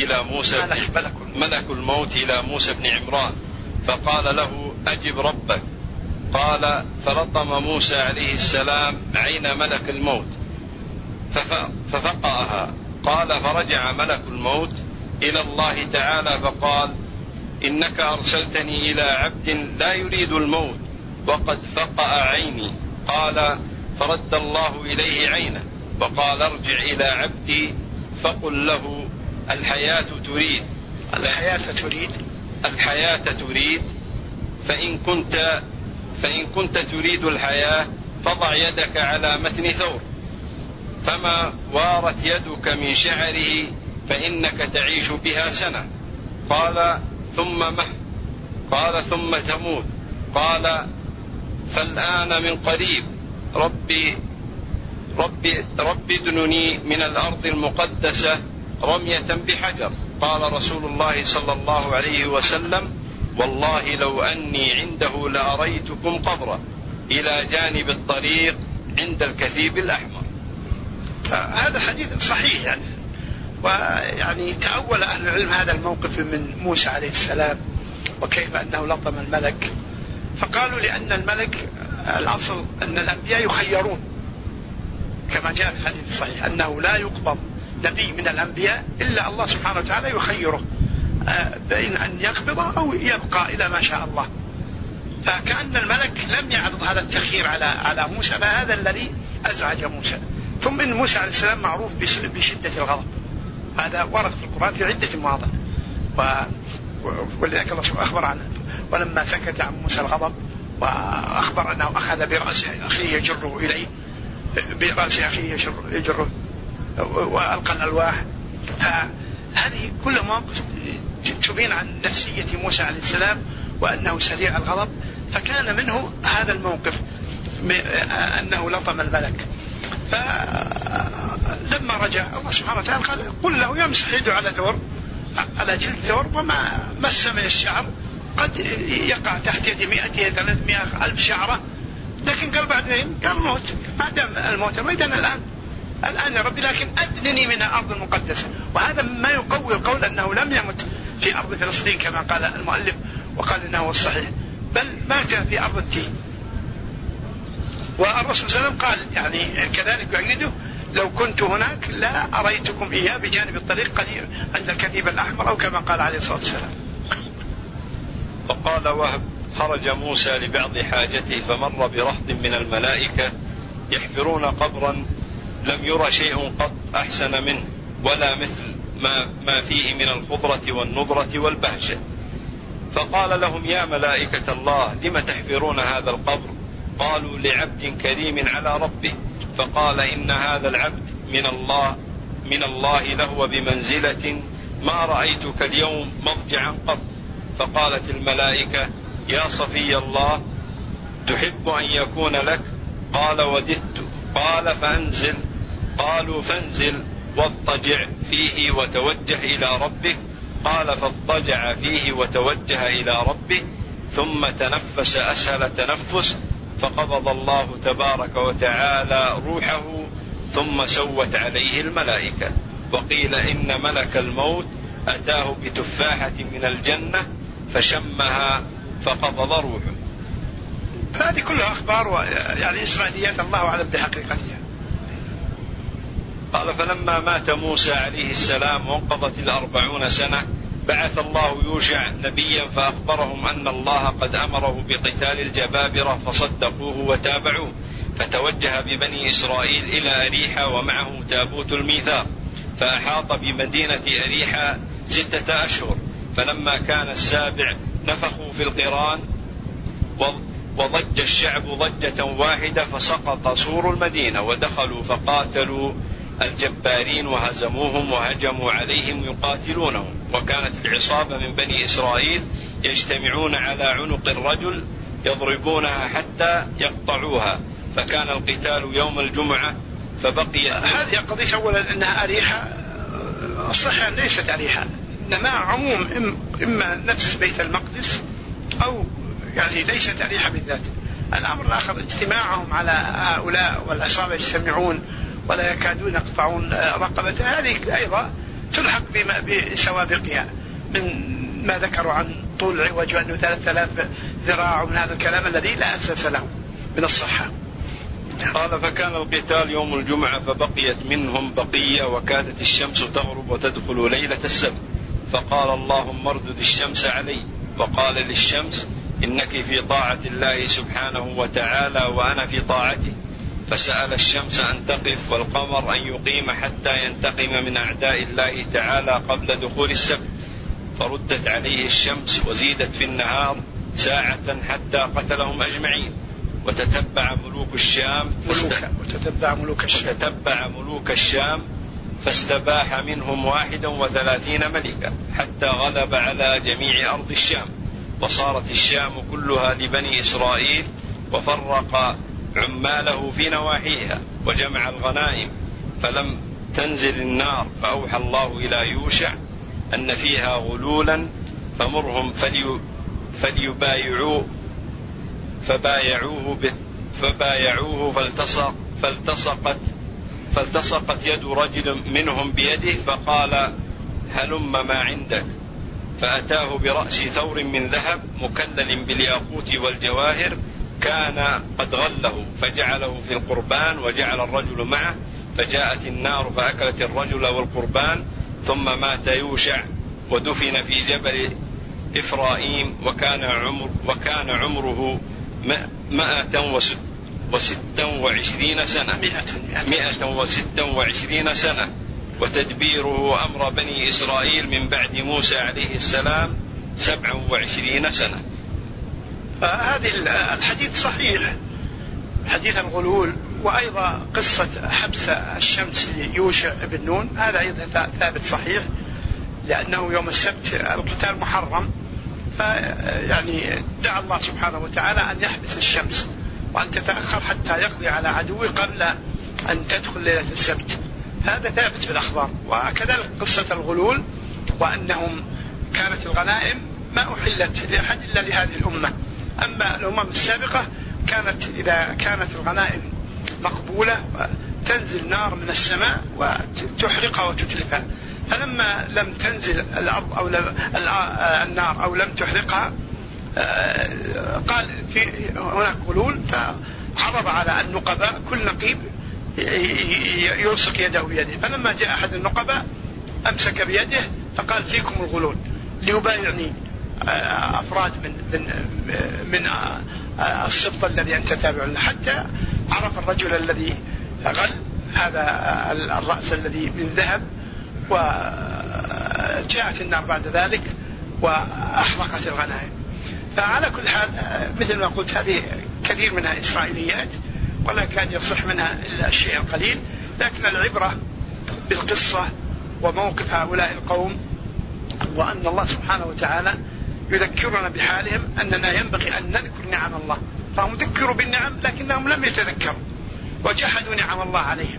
إلى موسى بن عمران فقال له: أجب ربك. قال: فلطم موسى عليه السلام عين ملك الموت ففقأها. قال: فرجع ملك الموت إلى الله تعالى فقال: إنك أرسلتني إلى عبد لا يريد الموت وقد فقأ عيني. قال: فرد الله إليه عينه وقال: ارجع إلى عبدي فقل له الحياة تريد فإن كنت تريد الحياة فضع يدك على متن ثور، فما وارت يدك من شعره فإنك تعيش بها سنة. قال: ثم تموت. قال: فالآن من قريب ربي ادنني من الأرض المقدسة رمية بحجر. قال رسول الله صلى الله عليه وسلم: والله لو أني عنده لأريتكم قبره إلى جانب الطريق عند الكثيب الأحمر. هذا حديث صحيح ويعني تأول أهل العلم هذا الموقف من موسى عليه السلام وكيف أنه لطم الملك، فقالوا لأن الملك الأصل أن الأنبياء يخيرون، كما جاء في الحديث الصحيح أنه لا يقبض نبي من الأنبياء إلا الله سبحانه وتعالى يخيره بين أن يقبض أو يبقى إلى ما شاء الله. فكأن الملك لم يعرض هذا التخيير على موسى، فهذا الذي أزعج موسى. ثم إن موسى عليه السلام معروف بشدة الغضب، هذا ورد في القرآن في عدة مواضع، ولذلك الله أخبر عنه: ولما سكت عن موسى الغضب وأخبر أنه أخذ برأس أخيه يجره إليه، برأس أخيه يجره وألقى الألواح. فهذه كل مواقف تبين عن نفسية موسى عليه السلام وأنه سريع الغضب، فكان منه هذا الموقف أنه لطم الملك. فلما رجع الله سبحانه وتعالى قال: قل له يمسح يده على جلد ثور، وما مس من الشعر قد يقع تحت يد 100 300 ألف شعرة. لكن قال بعدين قال موت، ما دام الموت ميدان الآن يا ربي، لكن أدنني من الأرض المقدسة. وهذا ما يقوي القول أنه لم يمت في أرض فلسطين كما قال المؤلف وقال إنه الصحيح، بل مات في أرض التين. والرسول صلى الله عليه وسلم قال يعني كذلك يؤيده: لو كنت هناك لا أريتكم إياه بجانب الطريق قليل عند الكثيب الأحمر، أو كما قال عليه الصلاة والسلام. وقال وهب خرج موسى لبعض حاجته فمر برهط من الملائكة يحفرون قبرا لم يرى شيء قط أحسن منه ولا مثل ما فيه من الخضرة والنضرة والبهجة. فقال لهم: يا ملائكة الله، لم تحفرون هذا القبر؟ قالوا: لعبد كريم على ربه. فقال: إن هذا العبد من الله لهو بمنزلة ما رأيتك اليوم مضجعا قط. فقالت الملائكة: يا صفي الله، تحب أن يكون لك؟ قال: وددت. قال: فأنزل. قالوا: فانزل واضطجع فيه وتوجه إلى ربك. قال: فاضطجع فيه وتوجه إلى ربه ثم تنفس أسهل تنفس، فقبض الله تبارك وتعالى روحه ثم سوت عليه الملائكة. وقيل إن ملك الموت أتاه بتفاحة من الجنة فشمها فقبض روحه. هذه كلها أخبار يعني إسرائيليات الله أعلم بحقيقتها. قال: فلما مات موسى عليه السلام وانقضت 40 سنة بعث الله يوشع نبيا فأخبرهم أن الله قد أمره بقتال الجبابرة فصدقوه وتابعوه، فتوجه ببني إسرائيل إلى أريحا ومعه تابوت الميثاق، فأحاط بمدينة أريحا 6 أشهر. فلما كان 7 نفخوا في القران وضج الشعب ضجة واحدة فسقط سور المدينة، ودخلوا فقاتلوا الجبارين وهزموهم وهجموا عليهم يقاتلونهم. وكانت العصابة من بني إسرائيل يجتمعون على عنق الرجل يضربونها حتى يقطعوها، فكان القتال يوم الجمعة فبقي. هذه قضية أولا أنها أريحة، الصحيح ليست أريحة، إنما عموم إما نفس بيت المقدس أو يعني ليست أريحة بالذات. الأمر الآخر اجتماعهم على هؤلاء والعصابة يجتمعون ولا يكادون يقطعون رقبته، هذه أيضا تلحق بسوابقها من ما ذكروا عن طول العوج وأنه 3000 ذراع ومن هذا الكلام الذي لا أساس له من الصحة. قال: فكان القتال يوم الجمعة فبقيت منهم بقية وكادت الشمس تغرب وتدخل ليلة السبت، فقال: اللهم اردد الشمس علي. وقال للشمس: إنك في طاعة الله سبحانه وتعالى وأنا في طاعته. فسأل الشمس أن تقف والقمر أن يقيم حتى ينتقم من أعداء الله تعالى قبل دخول السبت، فردت عليه الشمس وزيدت في النهار ساعة حتى قتلهم أجمعين. وتتبع ملوك الشام فاستباح منهم 31 ملكا حتى غلب على جميع أرض الشام، وصارت الشام كلها لبني إسرائيل، وفرق عماله في نواحيها وجمع الغنائم. فلم تنزل النار، فأوحى الله إلى يوشع أن فيها غلولا فمرهم فبايعوه فالتصقت يد رجل منهم بيده فقال: هلم ما عندك. فأتاه برأس ثور من ذهب مكلل بالياقوت والجواهر كان قد غله، فجعله في القربان وجعل الرجل معه، فجاءت النار فأكلت الرجل والقربان. ثم مات يوشع ودفن في جبل إفرائيم وكان عمره 126 سنة. وتدبيره أمر بني إسرائيل من بعد موسى عليه السلام 27 سنة. فهذه الحديث صحيح، حديث الغلول، وأيضا قصة حبس الشمس ليوشع بن نون هذا أيضا ثابت صحيح، لأنه يوم السبت القتال محرم، فيعني دعا الله سبحانه وتعالى أن يحبس الشمس وأن تتأخر حتى يقضي على عدوه قبل أن تدخل ليلة السبت. هذا ثابت بالأخبار. وكذلك قصة الغلول، وأنهم كانت الغنائم ما أحلت لأحد إلا لهذه الأمة. أما الأمم السابقة كانت إذا كانت الغنائم مقبولة تنزل نار من السماء وتحرقها وتتلفها، فلما لم تنزل الأرض أو النار أو لم تحرقها قال في هناك غلول، فعرض على النقباء كل نقيب يلصق يده بيده. فلما جاء أحد النقباء أمسك بيده فقال: فيكم الغلول ليبايعني أفراد من السبط الذي أنت تابع له، حتى عرف الرجل الذي غل هذا الرأس الذي من ذهب، وجاءت النار بعد ذلك وأحرقت الغنائم. فعلى كل حال مثل ما قلت هذه كثير منها إسرائيليات ولا كان يصح منها إلا الشيء القليل، لكن العبرة بالقصة وموقف هؤلاء القوم، وأن الله سبحانه وتعالى يذكرنا بحالهم أننا ينبغي أن نذكر نعم الله. فهم ذكروا بالنعم لكنهم لم يتذكروا وجحدوا نعم الله عليهم،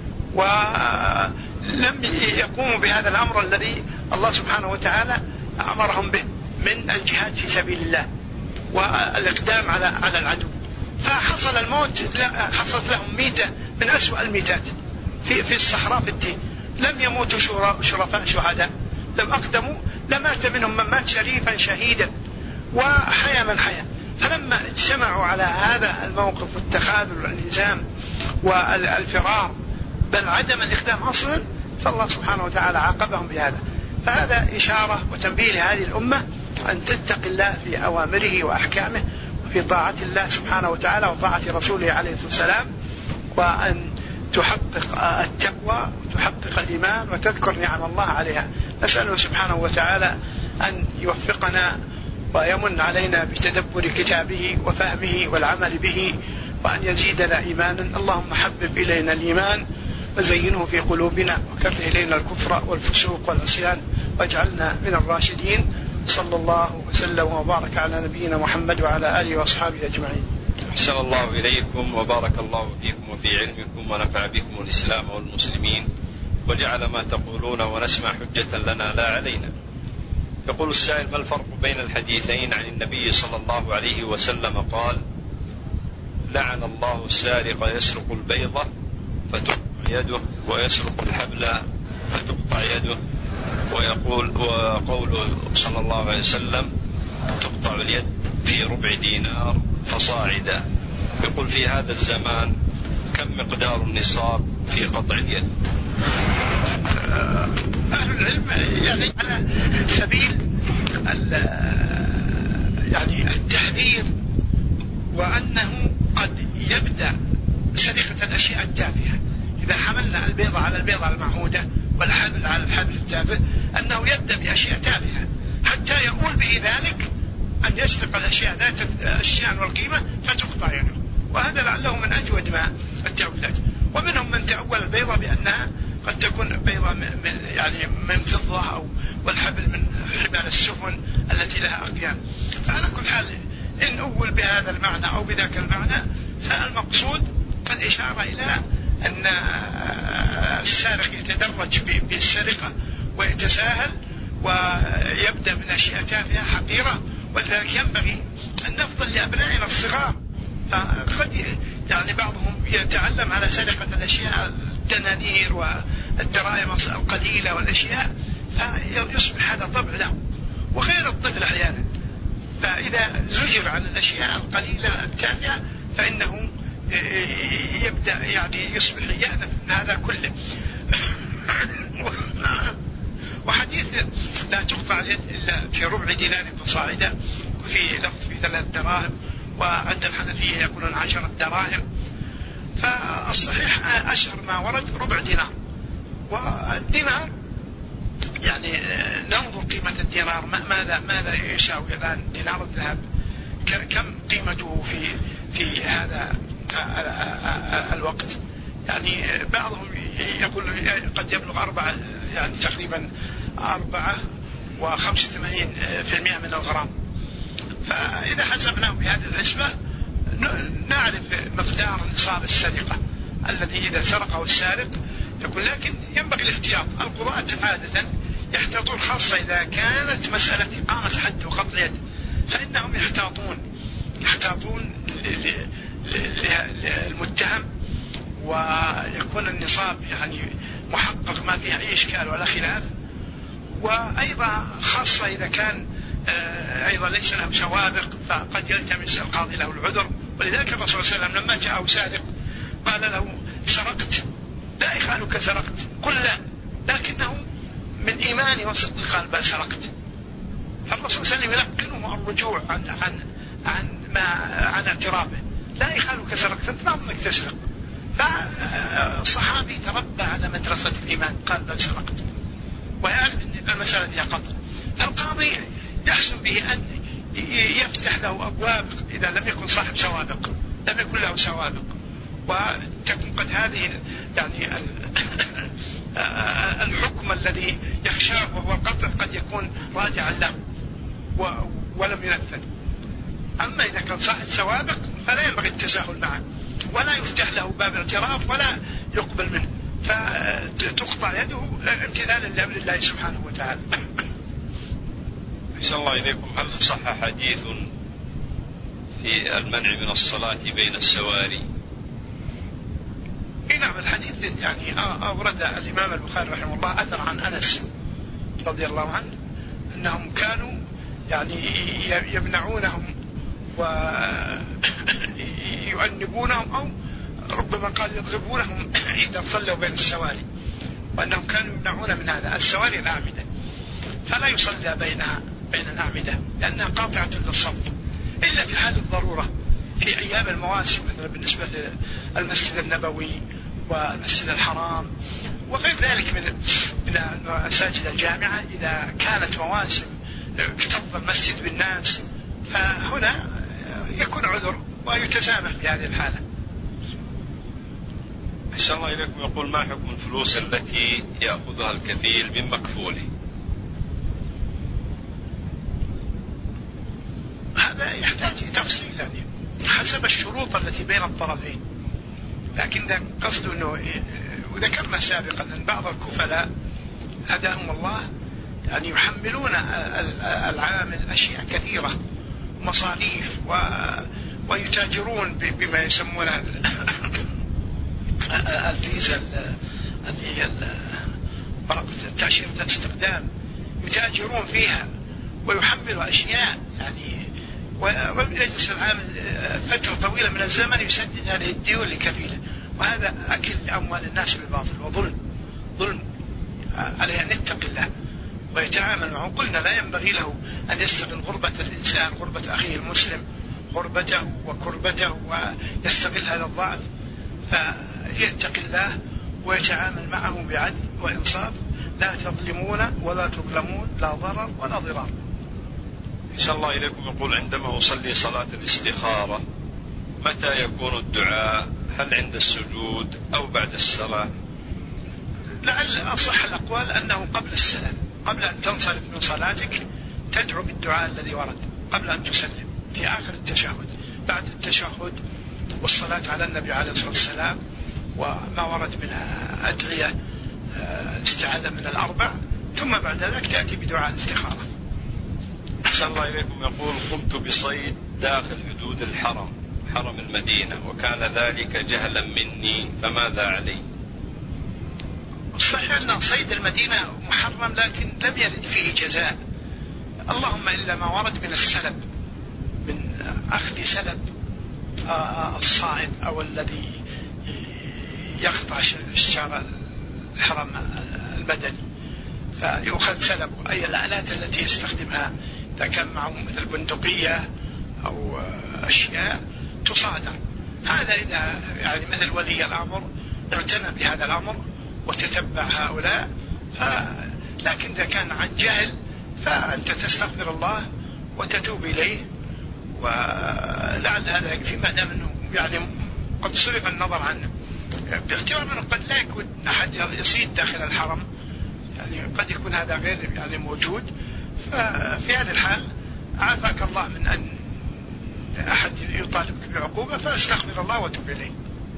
ولم يقوموا بهذا الأمر الذي الله سبحانه وتعالى أمرهم به من الجهاد في سبيل الله والإقدام على العدو. فحصل الموت، حصلت لهم ميتة من أسوأ الميتات في الصحراء في الدين. لم يموتوا شرفاء شهداء، لم أقدموا لمات منهم من مات شريفا شهيدا وحيا من حيا. فلما اجتمعوا على هذا الموقف والتخاذل والانهزام والفرار بل عدم الإقدام أصلا، فالله سبحانه وتعالى عاقبهم بهذا. فهذا إشارة وتنبيه لهذه الأمة أن تتقي الله في أوامره وأحكامه وفي طاعة الله سبحانه وتعالى وطاعة رسوله عليه الصلاة والسلام، وأن تحقق التقوى وتحقق الإيمان وتذكر نعم الله عليها. نسأله سبحانه وتعالى أن يوفقنا ويمن علينا بتدبر كتابه وفهمه والعمل به، وأن يزيدنا إيمانا. اللهم حبب إلينا الإيمان وزينه في قلوبنا، وكره إلينا الكفر والفسوق والعصيان، واجعلنا من الراشدين. صلى الله وسلم وبارك على نبينا محمد وعلى آله وأصحابه أجمعين. أحسن الله إليكم وبارك الله فيكم وفي علمكم ونفع بكم الإسلام والمسلمين، وجعل ما تقولون ونسمع حجة لنا لا علينا. يقول السائل: ما الفرق بين الحديثين عن النبي صلى الله عليه وسلم قال: لعن الله السارق يسرق البيضة فتقطع يده ويسرق الحبل فتقطع يده، وقول صلى الله عليه وسلم: تقطع اليد في ربع دينار فصاعدا. يقول: في هذا الزمان كم مقدار النصاب في قطع اليد؟ أهل العلم يعني على سبيل يعني التحذير، وأنه قد يبدأ سرقة الأشياء التافهة. إذا حملنا البيضة على البيضة المعهودة والحبل على الحبل التافه، أنه يبدأ بأشياء تافهة حتى يقول به ذلك أن يسرق الأشياء ذات الشأن والقيمة فتقطع يده. وهذا لعله من أجود ما التأويلات. ومنهم من تأول البيضة بأنها قد تكون بيضة من فضة والحبل من حبال السفن التي لها أقيام. فعلى كل حال إن أول بهذا المعنى أو بذاك المعنى، فالمقصود الإشارة إلى أن السارق يتدرج بالسرقة ويتساهل ويبدأ من أشياء تافهة حقيرة، ولذلك ينبغي أن نفضل لأبنائنا الصغار. فقد يعني بعضهم يتعلم على سرقة الأشياء الدنانير والدراهم القليلة والأشياء، فيصبح هذا طبع له، وغير الطفل أحيانا. فإذا زجر عن الأشياء القليلة التافهة فإنه يبدأ يعني يصبح يأنف من هذا كله. وحديث لا تقطع اليد إلا في ربع دينار فصاعدا، وفي لفظ في 3 دراهم، وعند الحنفية يقولون 10 دراهم. فالصحيح أشهر ما ورد ربع دينار. والدينار يعني ننظر قيمة الدينار ماذا يساوي الآن دينار الذهب، كم قيمته في هذا الوقت. يعني بعضهم يقول قد يبلغ 4 يعني تقريبا 84% من الغرام. فإذا حسبناه بهذه الحسبة نعرف مقدار نصاب السرقة الذي إذا سرقه السارق يقول. لكن ينبغي الاحتياط. القضاة عادة يحتاطون، خاصة إذا كانت مسألة إقامة حد وقطع يد، فإنهم يحتاطون للمتهم، ويكون النصاب يعني محقق ما فيه أي إشكال ولا خلاف. وأيضا خاصة إذا كان أيضا ليس له سوابق، فقد يلتمس القاضي له العذر. ولذلك الرسول صلى الله عليه وسلم لما جاءه سارق قال له: سرقت؟ لا يخالك سرقت؟ قل لا، لكنه من إيمانه وصدق قال: بل سرقت. فالرسول صلى الله عليه وسلم يلقنه الرجوع عن اعترافه. لا يخالك سرقت ما أظنك تسرق. فالصحابي تربى على مدرسة الإيمان قال بل سرقت ويعرف أن المسألة فيها قطع. القاضي يحسن به أن يفتح له أبواب إذا لم يكن صاحب سوابق، لم يكن له سوابق، وتكون قد هذه يعني الحكم الذي يخشاه وهو القطع قد يكون راجعا له ولم ينفذ. أما إذا كان صاحب سوابق فلا ينبغي التساهل معه ولا يفتح له باب الاعتراف ولا يقبل منه، فتقطع يده امتثالا لأمر الله سبحانه وتعالى. أحسن الله إليكم. هل صح حديث في المنع من الصلاة بين السواري؟ نعم، الحديث يعني أورد الإمام البخاري رحمه الله أثر عن أنس رضي الله عنه أنهم كانوا يعني يمنعونهم ويؤنبونهم أو ربما قال يضربونهم إذا صلوا بين السواري، وأنهم كانوا يمنعون من هذا السواري الأعمدة، فلا يصلى بين الأعمدة لأنها قاطعة للصف إلا في حال الضرورة في أيام المواسم، مثلا بالنسبة للمسجد النبوي والمسجد الحرام وغير ذلك من المساجد الجامعة. إذا كانت مواسم اكتظ المسجد بالناس فهنا يكون عذر ويتسامح في هذه الحالة. أحسن الله إليكم. يقول ما حكم الفلوس التي يأخذها الكفيل من مكفوله؟ هذا يحتاج تفصيل يعني حسب الشروط التي بين الطرفين، لكن قصده أنه وذكرنا سابقا أن بعض الكفلاء هداهم الله يعني يحملون العامل أشياء كثيرة مصاريف ويتاجرون بما يسمون الفيزا اللي هي ورقة تأشيرة الاستخدام، يتاجرون فيها ويحملوا أشياء يعني ويجلس العامل فترة طويلة من الزمن يسدد هذه الديون لكفيله، وهذا أكل أموال الناس بالباطل وظلم. عليه أن يتقي الله ويتعامل معه. قلنا لا ينبغي له أن يستغل غربة الإنسان، غربة أخيه المسلم، غربته وكربته ويستغل هذا الضعف، فيتقي الله ويتعامل معه بعدل وإنصاف. لا تظلمون ولا تظلمون، لا ضرر ولا ضرار. أحسن الله إليكم. يقول عندما أصلي صلاة الاستخارة متى يكون الدعاء؟ هل عند السجود أو بعد الصلاة؟ لعل أصح الأقوال أنه قبل السلام، قبل أن تنصرف من صلاتك تدعو بالدعاء الذي ورد قبل أن تسلم في آخر التشهد. بعد التشهد والصلاة على النبي عليه الصلاة والسلام وما ورد من أدعية الاستعاذة من الأربع، ثم بعد ذلك تأتي بدعاء الاستخارة. أحسن الله إليكم. يقول قمت بصيد داخل حدود الحرم، حرم المدينة، وكان ذلك جهلا مني، فماذا علي؟ صحيح أن صيد المدينة محرم لكن لم يرد فيه جزاء، اللهم إلا ما ورد من السلب، من أخذ سلب الصائد أو الذي يقطع شجار الحرم المدني فيؤخذ سلبه، أي الآلات التي يستخدمها إذا كان معه مثل بندقية أو أشياء تصادر. هذا إذا يعني مثل ولي الأمر اعتنى بهذا الأمر وتتبع هؤلاء، لكن إذا كان عن جهل فأنت تستغفر الله وتتوب إليه، ولعل هذا يكفي ما دام أنه يعني قد صرف النظر عنه، باعتبار أنه قد لا يكون أحد يصيد داخل الحرم، يعني قد يكون هذا غير يعني موجود. ففي هذه الحال عافاك الله من أن أحد يطالبك بعقوبة، فاستغفر الله وتوب إليه.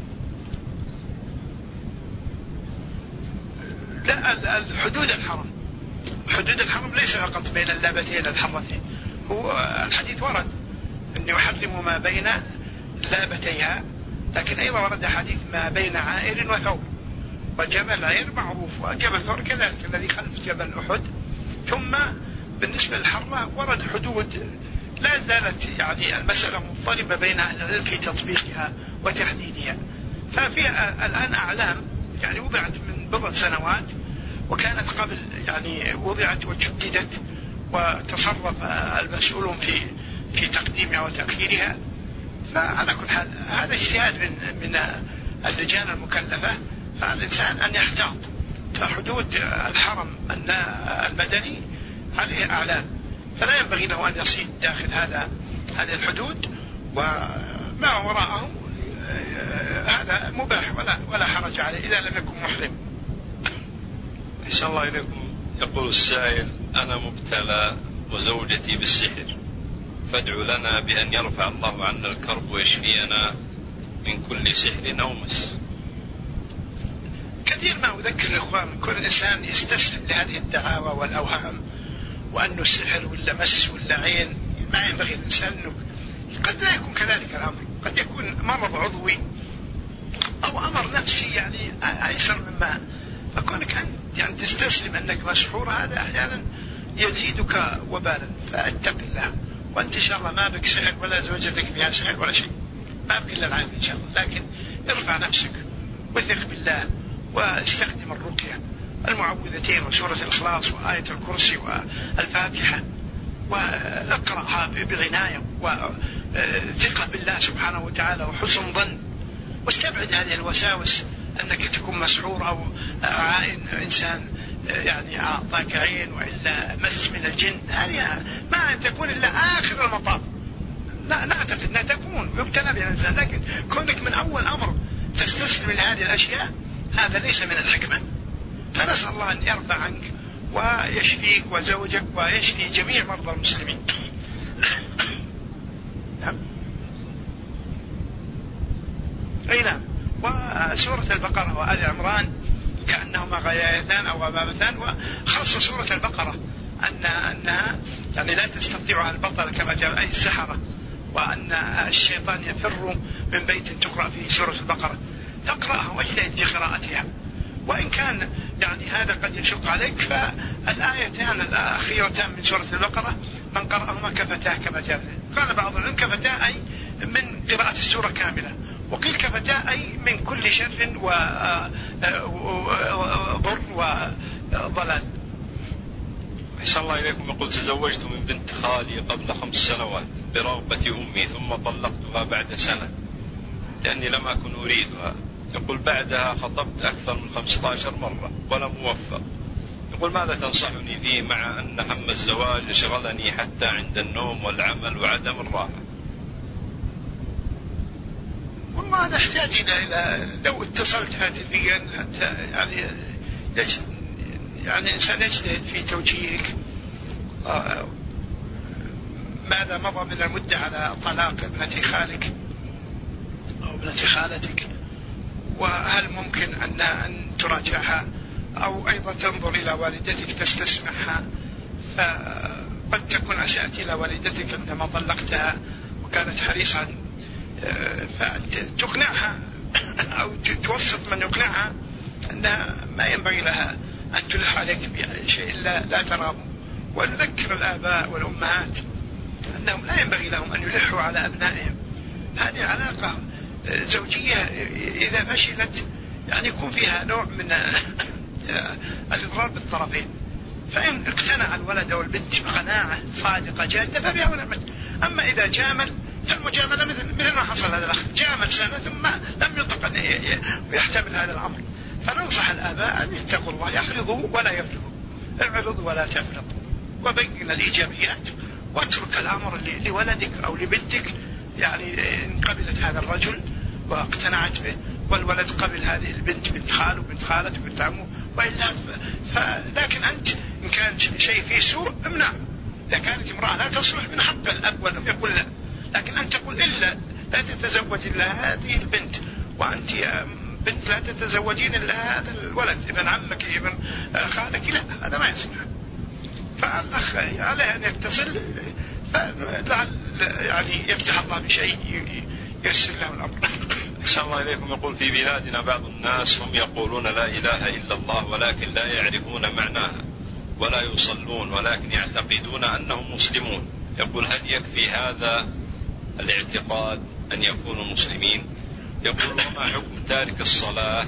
لا، حدود الحرم ليس فقط بين اللابتين الحرتين، هو الحديث ورد أن يحرم ما بين لابتيها، لكن أيضا ورد حديث ما بين عائر وثور، وجبل عير معروف وجبل ثور كذلك الذي خلف جبل أحد. ثم بالنسبة للحرة ورد حدود لا زالت يعني المسألة مضطربة بين أهل العلم في تطبيقها وتحديدها، ففي الآن أعلام يعني وضعت من بضع سنوات وكانت قبل يعني وضعت وجددت وتصرف المسؤولون في تقديمها وتأخيرها. فعلى كل حال هذا اجتهاد من اللجان المكلفة، فالإنسان أن يحتاط. فحدود الحرم المدني عليه أعلام، فلا ينبغي له أن يصيد داخل هذه الحدود، وما وراءه هذا مباح ولا حرج عليه إذا لم يكن محرم. أحسن الله إليكم. يقول السائل: أنا مبتلى وزوجتي بالسحر، فادعوا لنا بأن يرفع الله عنا الكرب ويشفينا من كل سحر أو مس. كثير ما أذكر الإخوان، كل إنسان يستسلم لهذه الدعاوى والأوهام وأنه سحر ولا مس ولا عين. ما ينبغي الإنسان أنه قد لا يكون كذلك الأمر، قد يكون مرض عضوي أو أمر نفسي يعني أيسر مما. فكونك أنت تستسلم أنك مسحور هذا أحيانا يزيدك وبالا. فاتق الله، وأنت إن شاء الله ما بك سحر ولا زوجتك فيها سحر ولا شيء، ما بك إلا العافية إن شاء الله. لكن ارفع نفسك وثق بالله، واستخدم الرقية، المعوذتين وسورة الإخلاص وآية الكرسي والفاتحة، واقرأها بعناية وثقة بالله سبحانه وتعالى وحسن ظن، واستبعد هذه الوساوس أنك تكون مسحور أو عائن إنسان يعني أعطاك عين وإلا مس من الجن. هذه ما تكون إلا آخر المطاف. لا نعتقد أنها تكون يبتلى بها الإنسان، لكن كونك من أول أمر تستسلم لهذه الأشياء هذا ليس من الحكمة. فنسأل الله أن يرفع عنك ويشفيك وزوجك ويشفي جميع مرضى المسلمين. أي نعم. وسورة البقرة وآل عمران كأنهما غيايتان أو غمامتان، وخاصة سورة البقرة أنها يعني لا تستطيعها البطل كما جاء أي السحرة، وأن الشيطان يفر من بيت تقرأ فيه سورة البقرة، تقرأها واجتهد في قراءتها. وإن كان يعني هذا قد يشق عليك، فالآيتان الأخيرتان من سورة البقرة من قرأهما كفتاه كما جاء. قال بعض العلماء كفتاه أي من قراءة السورة كاملة، وقيل كفتاه أي من كل شر وضر وضلال. أحسن الله إليكم. يقول: تزوجت من بنت خالي قبل 5 سنوات برغبة أمي، ثم طلقتها بعد سنة لأني لم أكن أريدها. يقول: بعدها خطبت أكثر من 15 مرة ولم أوفق. يقول: ماذا تنصحني فيه مع أن هم الزواج شغلني حتى عند النوم والعمل وعدم الراحة؟ والله هذا يحتاج إلى لو اتصلت هاتفيا حتى يعني إنسان يجتهد في توجيهك ماذا مضى من المدة على طلاق ابنة خالك أو ابنة خالتك، وهل ممكن أن تراجعها أو أيضا تنظر إلى والدتك تستسمحها. فقد تكون أسأت إلى والدتك عندما طلقتها وكانت حريصا، فتقنعها أو توسط من يقنعها أنها ما ينبغي لها أن تلح عليك بشيء لا تراه. ونذكر الآباء والأمهات أنهم لا ينبغي لهم أن يلحوا على أبنائهم. هذه علاقة زوجية إذا فشلت يعني يكون فيها نوع من الإضرار بالطرفين. فإن اقتنع الولد أو البنت بقناعة صادقة جادة فبها ونعمت. أما إذا جامل فالمجاملة مثل ما حصل هذا الأخ، جامل سنة ثم لم يطق أن يحتمل هذا الأمر. فننصح الآباء أن يتقوا الله، يحرضوا ولا يفرضوا، اعرض ولا تفرض، وبين الإيجابيات، واترك الأمر لولدك أو لبنتك. يعني إن قبلت هذا الرجل واقتنعت به، والولد قبل هذه البنت بنت خاله وبنت خالته وبنت عمه، وإلا لكن أنت إن كان شيء فيه سوء امنع. إذا كانت امرأة لا تصلح من حق الأب وأنه يقول لا، لكن أن تقول إلا لا تتزوج إلا هذه البنت، وأنت بنت لا تتزوجين إلا هذا الولد ابن عمك ابن خالك، لا هذا ما يصلح. فالأخ عليه أن يتصل، يعني يفتح الله بشيء ييسر له الأمر. أحسن الله إليكم. يقول: في بلادنا بعض الناس هم يقولون لا إله إلا الله ولكن لا يعرفون معناها، ولا يصلون ولكن يعتقدون أنهم مسلمون. يقول: هل يكفي هذا الاعتقاد أن يكونوا مسلمين؟ يقول: وما حكم تارك الصلاة؟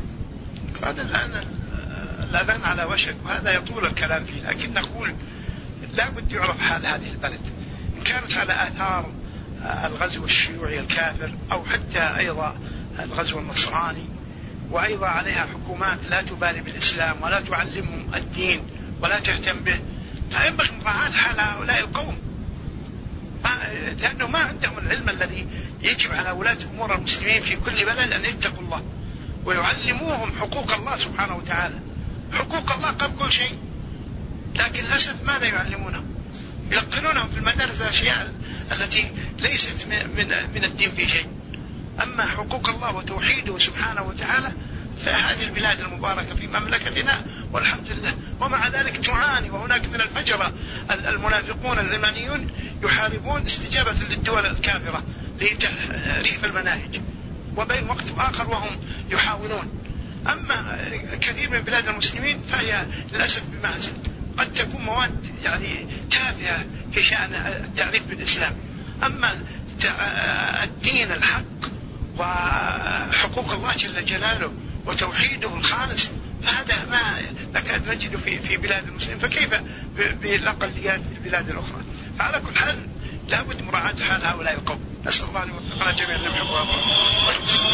هذا الآن الأذان على وشك، وهذا يطول الكلام فيه، لكن نقول لا بد يعرف حال هذه البلد، إن كانت على آثار الغزو الشيوعي الكافر أو حتى أيضا الغزو النصراني، وأيضا عليها حكومات لا تبالي بالإسلام ولا تعلمهم الدين ولا تهتم به، فينبغي مراعاة حال هؤلاء القوم، لأنه ما عندهم العلم الذي يجب على ولاة أمور المسلمين في كل بلد أن يتقوا الله ويعلموهم حقوق الله سبحانه وتعالى. حقوق الله قبل كل شيء، لكن للأسف ماذا يعلمونهم؟ يلقنونهم في المدارس الأشياء التي ليست من الدين في شيء. أما حقوق الله وتوحيده سبحانه وتعالى فهذه البلاد المباركة في مملكتنا والحمد لله، ومع ذلك تعاني، وهناك من الفجرة المنافقون العلمانيون يحاربون استجابة للدول الكافرة لتحريف المناهج، وبين وقت آخر وهم يحاولون. أما كثير من بلاد المسلمين فهي للأسف بمعزل، قد تكون مواد يعني تافهة في شأن التعريف بالإسلام، أما الدين الحق وحقوق الله جل جلاله وتوحيده الخالص فهذا ما نكاد نجد في بلاد المسلمين، فكيف بالأقليات في البلاد الأخرى؟ فعلى كل حال لا بد مراعاة حال هؤلاء القوم. نسأل الله أن يوفقنا جميعا لما يحب ويرضى.